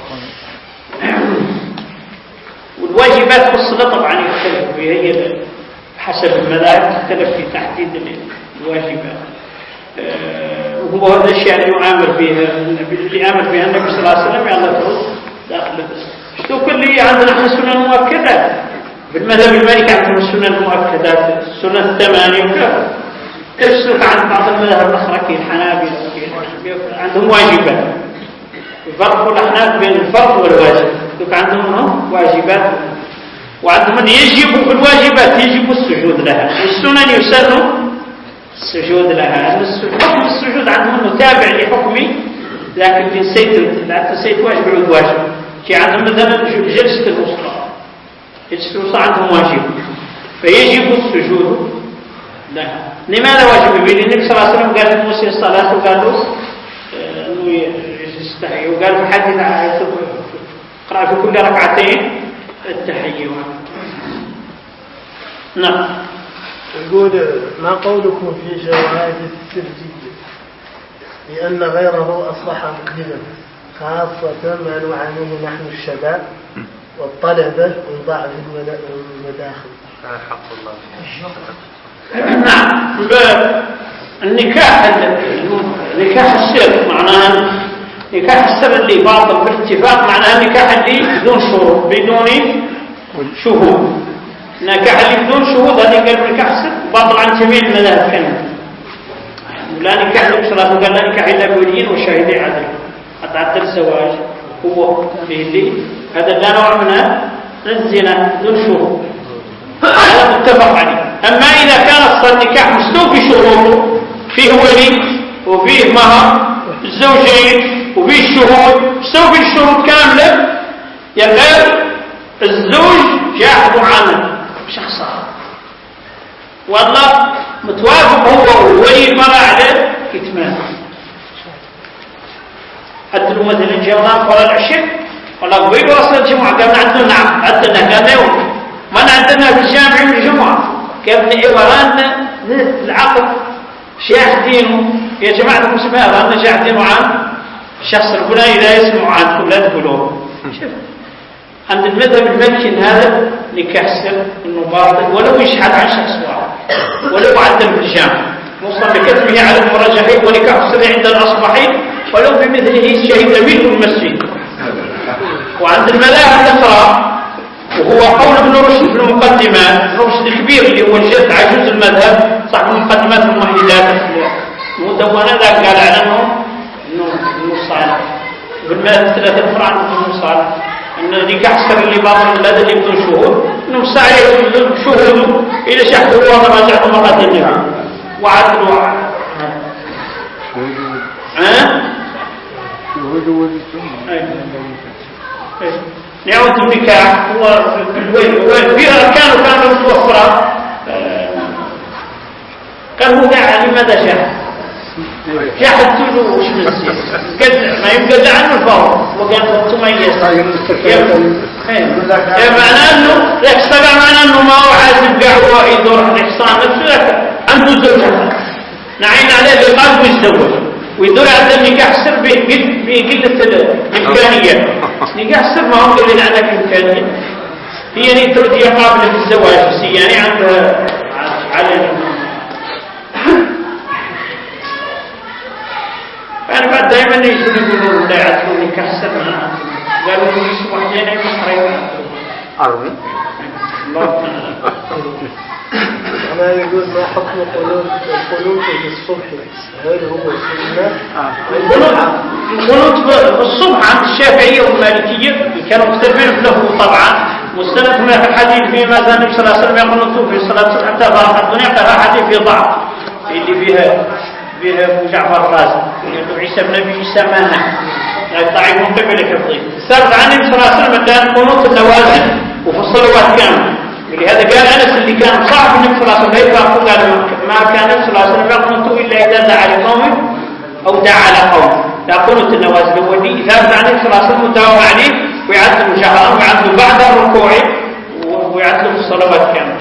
والواجبات في الصلاة طبعا يختلف، وهي حسب المذاهب تختلف في تحديد الواجبات. وهو هذا الشيء اللي يعامل فيها اللي آمن فيها النبي صلى الله عليه وسلم يلا تروح داخل شو كل عندنا احنا السنن المؤكدات في المذهب المالكي عندنا السنن المؤكدات السنن الثمانية وكذا. تشترك عند بعض المذاهب الأخرى كالحنابلة عندهم واجبات. يفرقوا الأحناف بين الفرض والواجب، عندهم واجبات وعندهم من يجب في الواجبات يجب السجود لها، السنن يسن السجود لها. حكم السجود عندهم متابع لحكمي لكن في السيد واجب عود واجب. في عندهم مثلا جلسة الوسطى، جلسة الوسطى عندهم واجب فيجب السجود لها. لماذا واجب؟ لأن النبي صلى الله عليه وسلم قال لموسى الصلاة وقالوا أنه يستحي، وقال في حديث اقرأ في كل ركعتين التحية. نعم. يقول ما قولكم في جواز السرجية لأن غيره أصبح مقدما خاصة ما نعانيه نحن الشباب والطلبة وضعف المداخل. حق الله. نعم. النكاح السر معناه نكاح السر اللي باطل بالاتفاق معناه النكاح اللي بدون شروط بدون شهود. نكاح اللي بدون شهود هذا قال نكاح السر باطل عن جميع المذاهب كاملة. لا نكاح النبي صلى الله عليه وسلم قال لا نكاح إلا بوليين وشاهدي عدل حتى عدل الزواج هو فيه هذا لا نوع من الزنا بدون شهود، هذا متفق عليه. أما إذا كان النكاح مستوفي شروطه فيه ولي وفيه مهر الزوجين وفيه شهود مستوفي الشروط كاملة يقال الزوج جاحظ عنه شخصا والله متوافق هو وولي المرأة على كتمان. عدلوا مثلا الجمعة ولا العشاء ولا قبيل وصل الجمعة قالنا عدلنا نعم عدلنا قالنا يوم ما عدلنا في الجامع من الجمعة قالنا ورانا العقل شيخ دينه يا جماعة المسلمين رانا شيخ دينه عن الشخص الفلاني لا يسمع عنكم لا تقولوه عند المذهب المالكي هذا نكاح السر انه باطل ولو يشحت عن شخص واحد ولو عدل في الجامع موصل بكتبه على المرجحين ونكاح السر عند الاصبحين ولو بمثله شهد منه المسجد. وعند المذاهب الاخرى وهو قول ابن رشد في المقدمات، ابن رشد الكبير اللي هو الجد عجوز المذهب صاحب المقدمات الممهدات المدونه ذاك قال عنه انه صالح بالمذهب الثلاثه الفرع انه صالح ان نكاح السر اللي باطل هذا اللي بدون شهود انه سعي شهود الى شهدوا الله ما جعلوا مرات النبي وعدلوا نعود النكاح هو في أركانه كانت متوفرة كان هو قاعد لماذا شاهد تلو وش نسي ما يبقى عنه الفور وقال تميز معناه انه لك سبع معناه انه ما هو عازب قهوة يدور عن إحصان نفسه لك عنده زوجة نعين عليه بالقلب ويزدوج ويدور على النكاح السر بقلة الإمكانية. نكاح السر ما هو قلنا عندك إمكانية هي يعني ترد قابلة في الزواج بس يعني عندها على فأنا بعد دائما يقولون لا يعرفون نكاح السر قالوا لي يسمح لنا يمحرين عربي الله أنا يقول ما حكم القنوت في الصبح هل هو سنة؟ القنوت في الصبح عند الشافعية والمالكية كانوا مختلفين في له طبعا والسنة ما في الحديث في ما زال النبي صلى الله عليه وسلم يقنطوا في صلاة الصبح حتى فارق الدنيا فها حديث في ضعف اللي فيها أبو جعفر الرازي يقول عيسى بن أبي عيسى مانا ضعيف من قبل حفظه ثبت عن النبي صلى الله عليه وسلم كان قنوت النوازل وفي الصلوات كاملة. لهذا قال أنس اللي كان صعب النبي صلى الله عليه وسلم قال ما كان النبي صلى الله عليه وسلم يقنط إلا إذا دعا لقوم أو دعا على قوم لا قنوت النوازل واللي ثابت عن النبي صلى الله عليه وسلم مداوم عليه ويعدل شهرا ويعدل بعد الركوع ويعدل في الصلوات كاملة.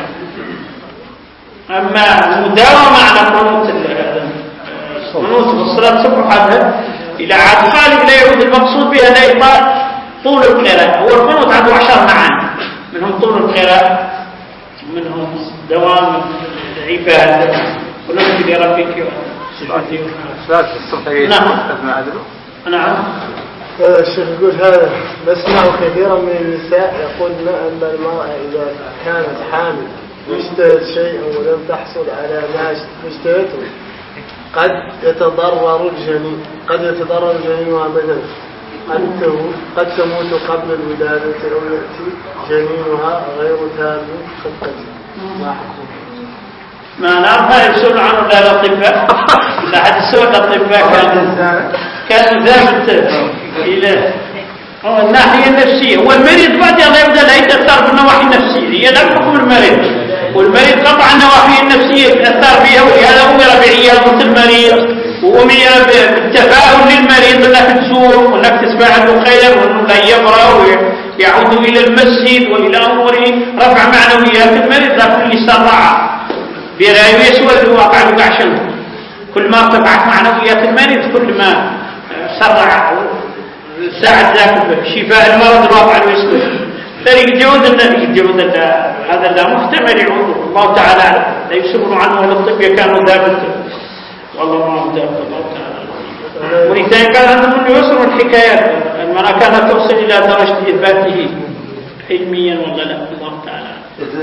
أما المداومة على قنوت في الصلاة الصبح هذا إلى عاد خالد لا يعود المقصود بها لا يطال طول القراءة. هو القنوت عنده 10 معاني منهم طول القراءة منهم دوام العبادة ونسجد لربك صلاة الصبح نعم الشيخ يقول هذا نسمع كثيرا من النساء يقولن أن المرأة إذا كانت حامل واشتهت شيئا ولم تحصل على ما اشتهته قد يتضرر جنينها مثلا قد تموت قبل الولادة أو يأتي جنينها غير تام خطته ما حكمه؟ ما نعرفها يسأل عنه لا الأطباء لا حد سؤال الأطباء كان ثابت إلى الناحية النفسية والمريض بعد الله يبدأ لا يتأثر بالنواحي النفسية هي لا تحكم المريض والمريض قطع النواحي النفسية يتأثر بها ولهذا أمر بعيادة المريض وأمر بالتفاؤل للمريض أنك تزور وأنك تسمع عنه خير وأنه لا يبرأ ويعود إلى المسجد وإلى أمور رفع معنويات المريض لكن اللي سرع برأيه يسوى الواقع بقعشنه كل ما ارتفعت معنويات المريض كل ما سرع ساعد ذاك شفاء المرض الواقع الوسوي ذلك جود هذا لا محتمل يعود الله تعالى لا يسبر عنه ولا الطب كانوا ذابت والله ما هو ذابت الله تعالى. ولذلك كان هذا من يسر الحكايات المرأة كانت توصل إلى درجة إثباته علميا ولا لا الله تعالى.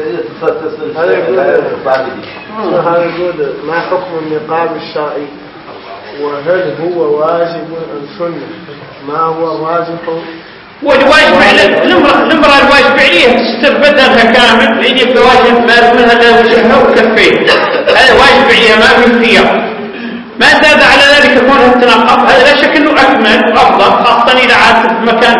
هذا يقول ما حكم النقاب الشرعي وهل هو واجب أم سنة؟ ما هو واجب؟ والواجب على الامرأة الواجب عليها تستر بدنها كامل لأن يبقى واجب ما منها لا وجهها وكفيه هذا واجب عليها ما في خيار. ما زاد على ذلك كونها تنقب هذا لا شك أنه أكمل وأفضل خاصة إذا عاد في مكان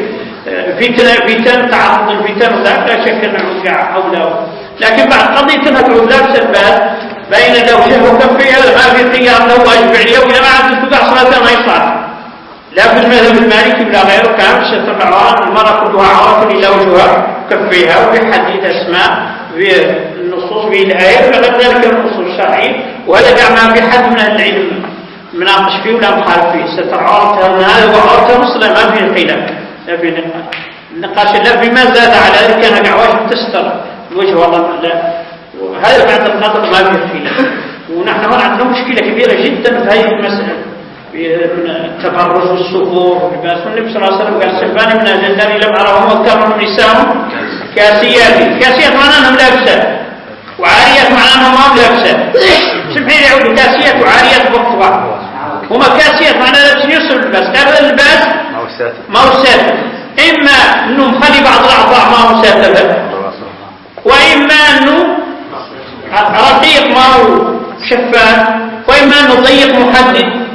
فتن تعرض الفتن وذاك لا شك أنه وقع أولى. لكن بعد قضية أنها تعود لابسة الباب بين لو وجهها وكفيه هذا ما في خيار له واجب عليها وإذا ما عاد تقع صلاة ما يصلح لا في المذهب المالكي ولا غيره كان ستر العورة المرأة كلها عورة إلا وجهها كفيها، وفي حديث أسماء في النصوص في الآية وغير ذلك النصوص الشرعية، وهذا كان ما في حد من أهل العلم مناقش فيه ولا مخالف فيه. ستر عورتها هذا وعورتها مسلمة ما فيه خلاف، لا في النقاش لا فيما زاد على ذلك كان عواش تستر الوجه والله لا، وهذا بعد النظر ما فيه خلاف. ونحن هنا عندنا مشكلة كبيرة جدا في هذه المسألة التبرج والسفور واللباس. والنبي صلى الله عليه وسلم قال سبان من الجندان لم أرهم وكرهم نساهم كاسيات. كاسيات معناها أنهم لابسات، وعاريات معناها أنهم ما هم لابسات. سبحين يعودوا كاسيات وعاريات بوقت واحد. هما كاسيات معناها لابسين يصل اللباس، هذا اللباس ما هو ساتر، إما أنه مخلي بعض الأعضاء ما هو ساتر، وإما أنه رقيق ما هو شفاف، وإما أنه ضيق محدد،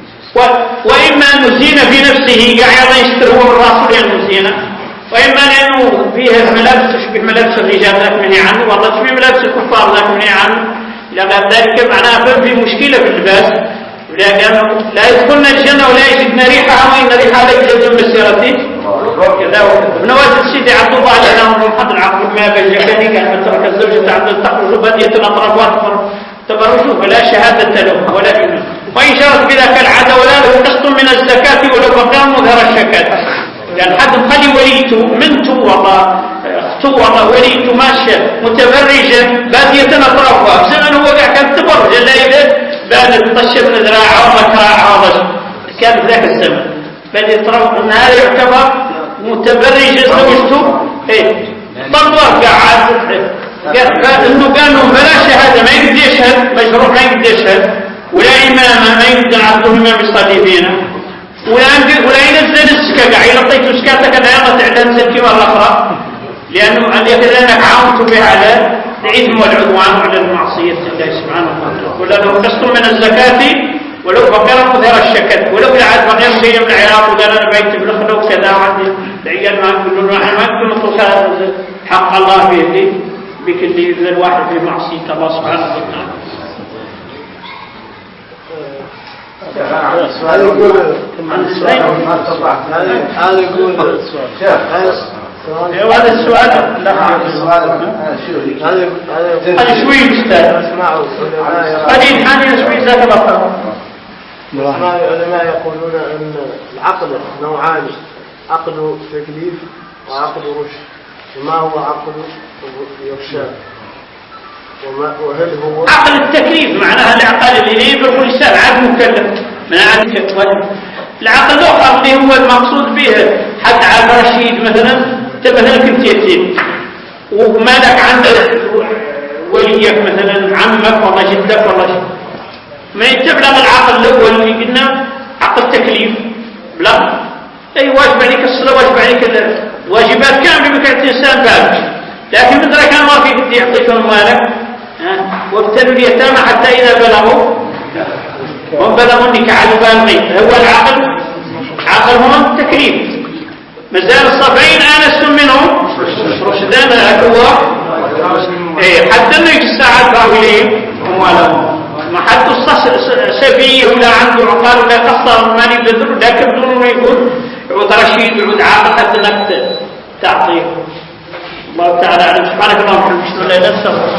وإما أنه زينة في نفسه قاعد يشتروه من راسه لأنه زينة، وإما أنه فيه ملابس تشبه ملابس الرجال ذاك منهي عنه، والله تشبه ملابس الكفار ذاك منهي عنه. إلى غير ذلك معناها في مشكلة في اللباس، لأنه لا يدخلن الجنة ولا يجدن ريحها، وإن ريحها لا يوجد من مسيرته كذا. ونوازل سيدي عبد الله لأنه محض العقل ما بين جكني كان من ترك الزوجة عبد تخرج بدية الأطراف تبرجوا فلا شهادة له ولا إيمان، وإن شرط بذاك العادة ولا له قسط من الزكاة ولو بقى مظهر الشكاة. يعني حد مخلي وليته منته والله اخته والله وليته ماشية متبرجة بادية أطرافها بسبب هو قاعد كان تبرج الليلة بانت طشة من ذراعها ومكراعها كان ذاك الزمن بادية أطراف. أن هذا يعتبر متبرجة زوجته برضو قاعد انه كانوا بلا شهاده ما يقدر يشهد، مجروح ما يقدر يشهد، ولا امام ما يقدر عنده امام يصلي فينا، ولا ينزل السكه قاعد يعطيك سكاتك لا يلا تعلم سكي مره اخرى، لانه لانك عاونت به على الاثم والعدوان على المعصيه الله سبحانه وتعالى. ولا له قسط من الزكاه ولو فقر مظهر الشكل، ولو العاد بقي شيء من العراق وقال انا بيت بنخله وكذا وعندي العيال ما يقولون احنا ما نقول حق الله به بكل ذي الواحد في معصية الله سبحانه وتعالى. هذا يقول هذا السؤال هذا شوي مستاهل اسمعوا قليل حاليا شوي زاد بطل. العلماء يقولون أن العقل نوعان، عقل تكليف وعقل رشد. وما هو عقل إرشاد؟ وهل هو عقل التكليف معناها العقل اللي يبلغ الإنسان عاد مكلف من عاد العقل الآخر اللي هو المقصود به حد عاد رشيد مثلا مثلا كنت يتيم وما لك عندك وليك مثلا عمك ولا جدك ولا شيء، ما يتبلغ العقل الأول اللي قلنا عقل تكليف لا أي واجب عليك الصلاة واجب عليك الواجبات كاملة بكرة الإنسان بالغ، لكن مثل كان ما في بدي يعطيكم مالك وابتلوا اليتامى حتى إذا بلغوا هم بلغوا النكاح البالغين. هو العقل عقل هو التكليف مازال الصفعين آنستم منهم رشدان هو حتى أنه يستعد إليهم أموالهم، ما حد سفيه ولا عنده عقال ولا قصر المال يبذل لكن بدون ما يقول يعود رشيد يعود عاقل حتى انك تعطيه. الله تعالى اعلم. سبحانك اللهم وبحمدك لا اله الا انت